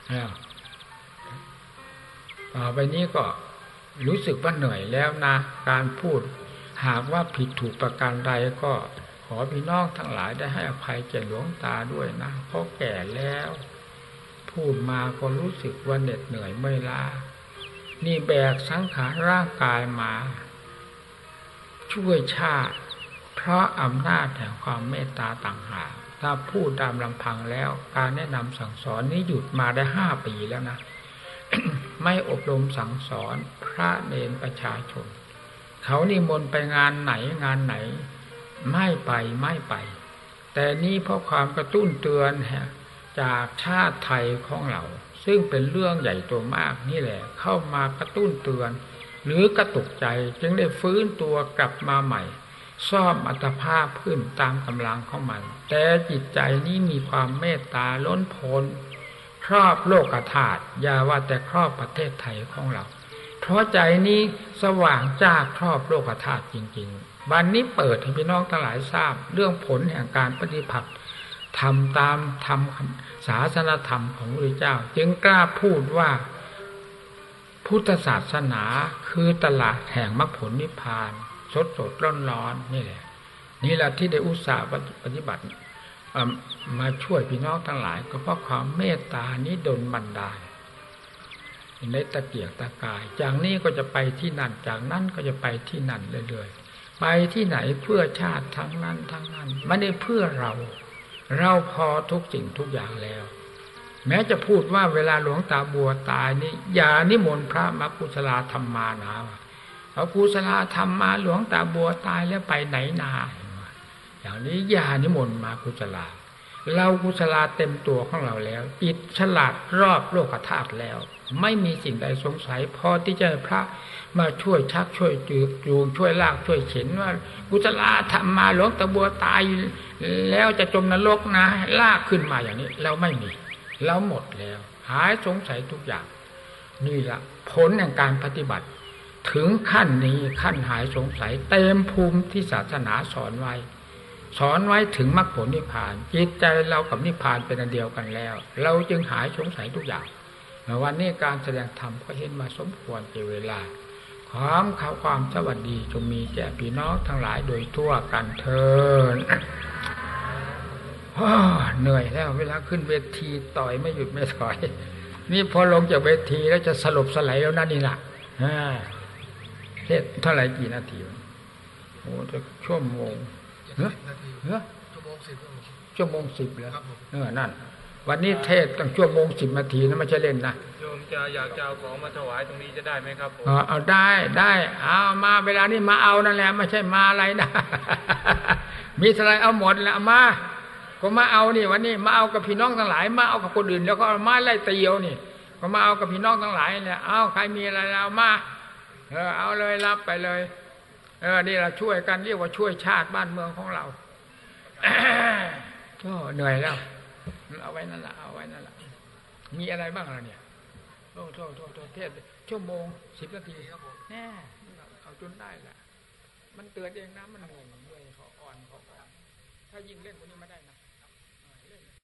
ต่อไปนี้ก็รู้สึกว่าเหนื่อยแล้วนะการพูดหากว่าผิดถูกประการใดก็ขอพี่น้องทั้งหลายได้ให้อภัยแก่หลวงตาด้วยนะเพราะแก่แล้วพูดมาก็รู้สึกว่าเหน็ดเหนื่อยเมื่อยล้านี่แบกสังขารร่างกายมาช่วยชาติเพราะอำนาจแห่งความเมตตาต่างหากถ้าพูดตามลำพังแล้วการแนะนำสั่งสอนนี้หยุดมาได้ห้าปีแล้วนะ ไม่อบรมสั่งสอนพระเนรประชาชนเขานิมนต์ไปงานไหนงานไหนไม่ไปไม่ไปแต่นี้เพราะความกระตุ้นเตือนจากชาติไทยของเราซึ่งเป็นเรื่องใหญ่โตมากนี่แหละเข้ามากระตุ้นเตือนหรือกระตุกใจจึงได้ฟื้นตัวกลับมาใหม่ซ่อมอัตภาพขึ้นตามกำลังของมันแต่จิตใจนี้มีความเมตตาล้นพ้นครอบโลกธาตุอย่าว่าแต่ครอบประเทศไทยของเราเพราะใจนี้สว่างจ้าครอบโลกธาตุจริงๆวันนี้เปิดให้พี่น้องทั้งหลายทราบเรื่องผลแห่งการปฏิบัติทำตามธรรมศาสนธรรมของพระพุทธเจ้าจึงกล้าพูดว่าพุทธศาสนาคือตลาดแห่งมรรคผลนิพพานสดสดร้อนร้อนนี่แหละนี่แหละที่ได้อุตส่าห์ปฏิบัติมาช่วยพี่น้องทั้งหลายก็เพราะความเมตตานี้ดลบันดาลในตะเกียกตะกายจากนี้ก็จะไปที่นั่นจากนั้นก็จะไปที่นั่นเรื่อยๆไปที่ไหนเพื่อชาติทั้งนั้นทั้งนั้นไม่ได้เพื่อเราเราพอทุกสิ่งทุกอย่างแล้วแม้จะพูดว่าเวลาหลวงตาบัวตายนี่อย่านิมนต์พระมากุศลธรรมมานะเอากุศลธรรมมาหลวงตาบัวตายแล้วไปไหนนาอย่างนี้อย่านิมนต์มากุศลาเรากุศลาเต็มตัวของเราแล้วจิตฉลาดรอบโลกธาตุแล้วไม่มีสิ่งใดสงสัยพอที่จะพระมาช่วยชักช่วยจูจูงช่วยลากช่วยเข็นว่ากุศลาทำมาหลวงตาบัวตายแล้วจะจมนรกนะลากขึ้นมาอย่างนี้เราไม่มีเราหมดแล้วหายสงสัยทุกอย่างนี่ละผลแห่งการปฏิบัติถึงขั้นนี้ขั้นหายสงสัยเต็มภูมิที่ศาสนาสอนไว้สอนไว้ถึงมรรคผลนิพพานจิตใจเรากับนิพพานเป็นอันเดียวกันแล้วเราจึงหายสงสัยทุกอย่างวันนี้การแสดงธรรมก็เห็นมาสมควรแก่เวลาความข่าวความสวัสดีจงมีแก่พี่น้องทั้งหลายโดยทั่วกันเถิดเหนื่อยแล้วเวลาขึ้นเวทีต่อยไม่หยุดไม่ถอยนี่พอลงจากเวทีแล้วจะสลบสลายแล้วนั่นนี่แหละเทศเท่าไหร่กี่นาทีโอ้จะชั่วโมงเนอะเนอะชั่วโมงสิบชั่วโมงสิบแล้วเออนั่นวันนี้เทศตั้งชั่วโมงสิบนาทีนะไม่ใช่เล่นนะโยมจะอยากจะเอาของมาถวายตรงนี้จะได้ไหมครับผมเอาได้ได้เอามาเวลานี้มาเอานั่นแหละไม่ใช่มาอะไรนะมีอะไรเอาหมดแล้วมาก็มาเอานี่วันนี้มาเอากับพี่น้องทั้งหลายมาเอากับคนอื่นแล้วก็มาไล่ตีเอานี่ก็มาเอากับพี่น้องทั้งหลายเนี่ยเอาใครมีอะไรเอามาเออเอาเลยรับไปเลยเออนี่เราช่วยกันเรียกว่าช่วยชาติบ้านเมืองของเราก็เหนื่อยแล้วเอาไว้นั่นแหละเอาไว้นั่นแหละมีอะไรบ้างล่ะเนี่ยโทษโทษโทษโทษเทศชั่วโมงสิบนาทีครับผมแน่เอาจนได้แหละมันเตือนเองนะมันเหนื่อยเหนื่อยขออ่อนขออ่อนถ้ายิ่งเล่นวันนี้ไม่ได้นะ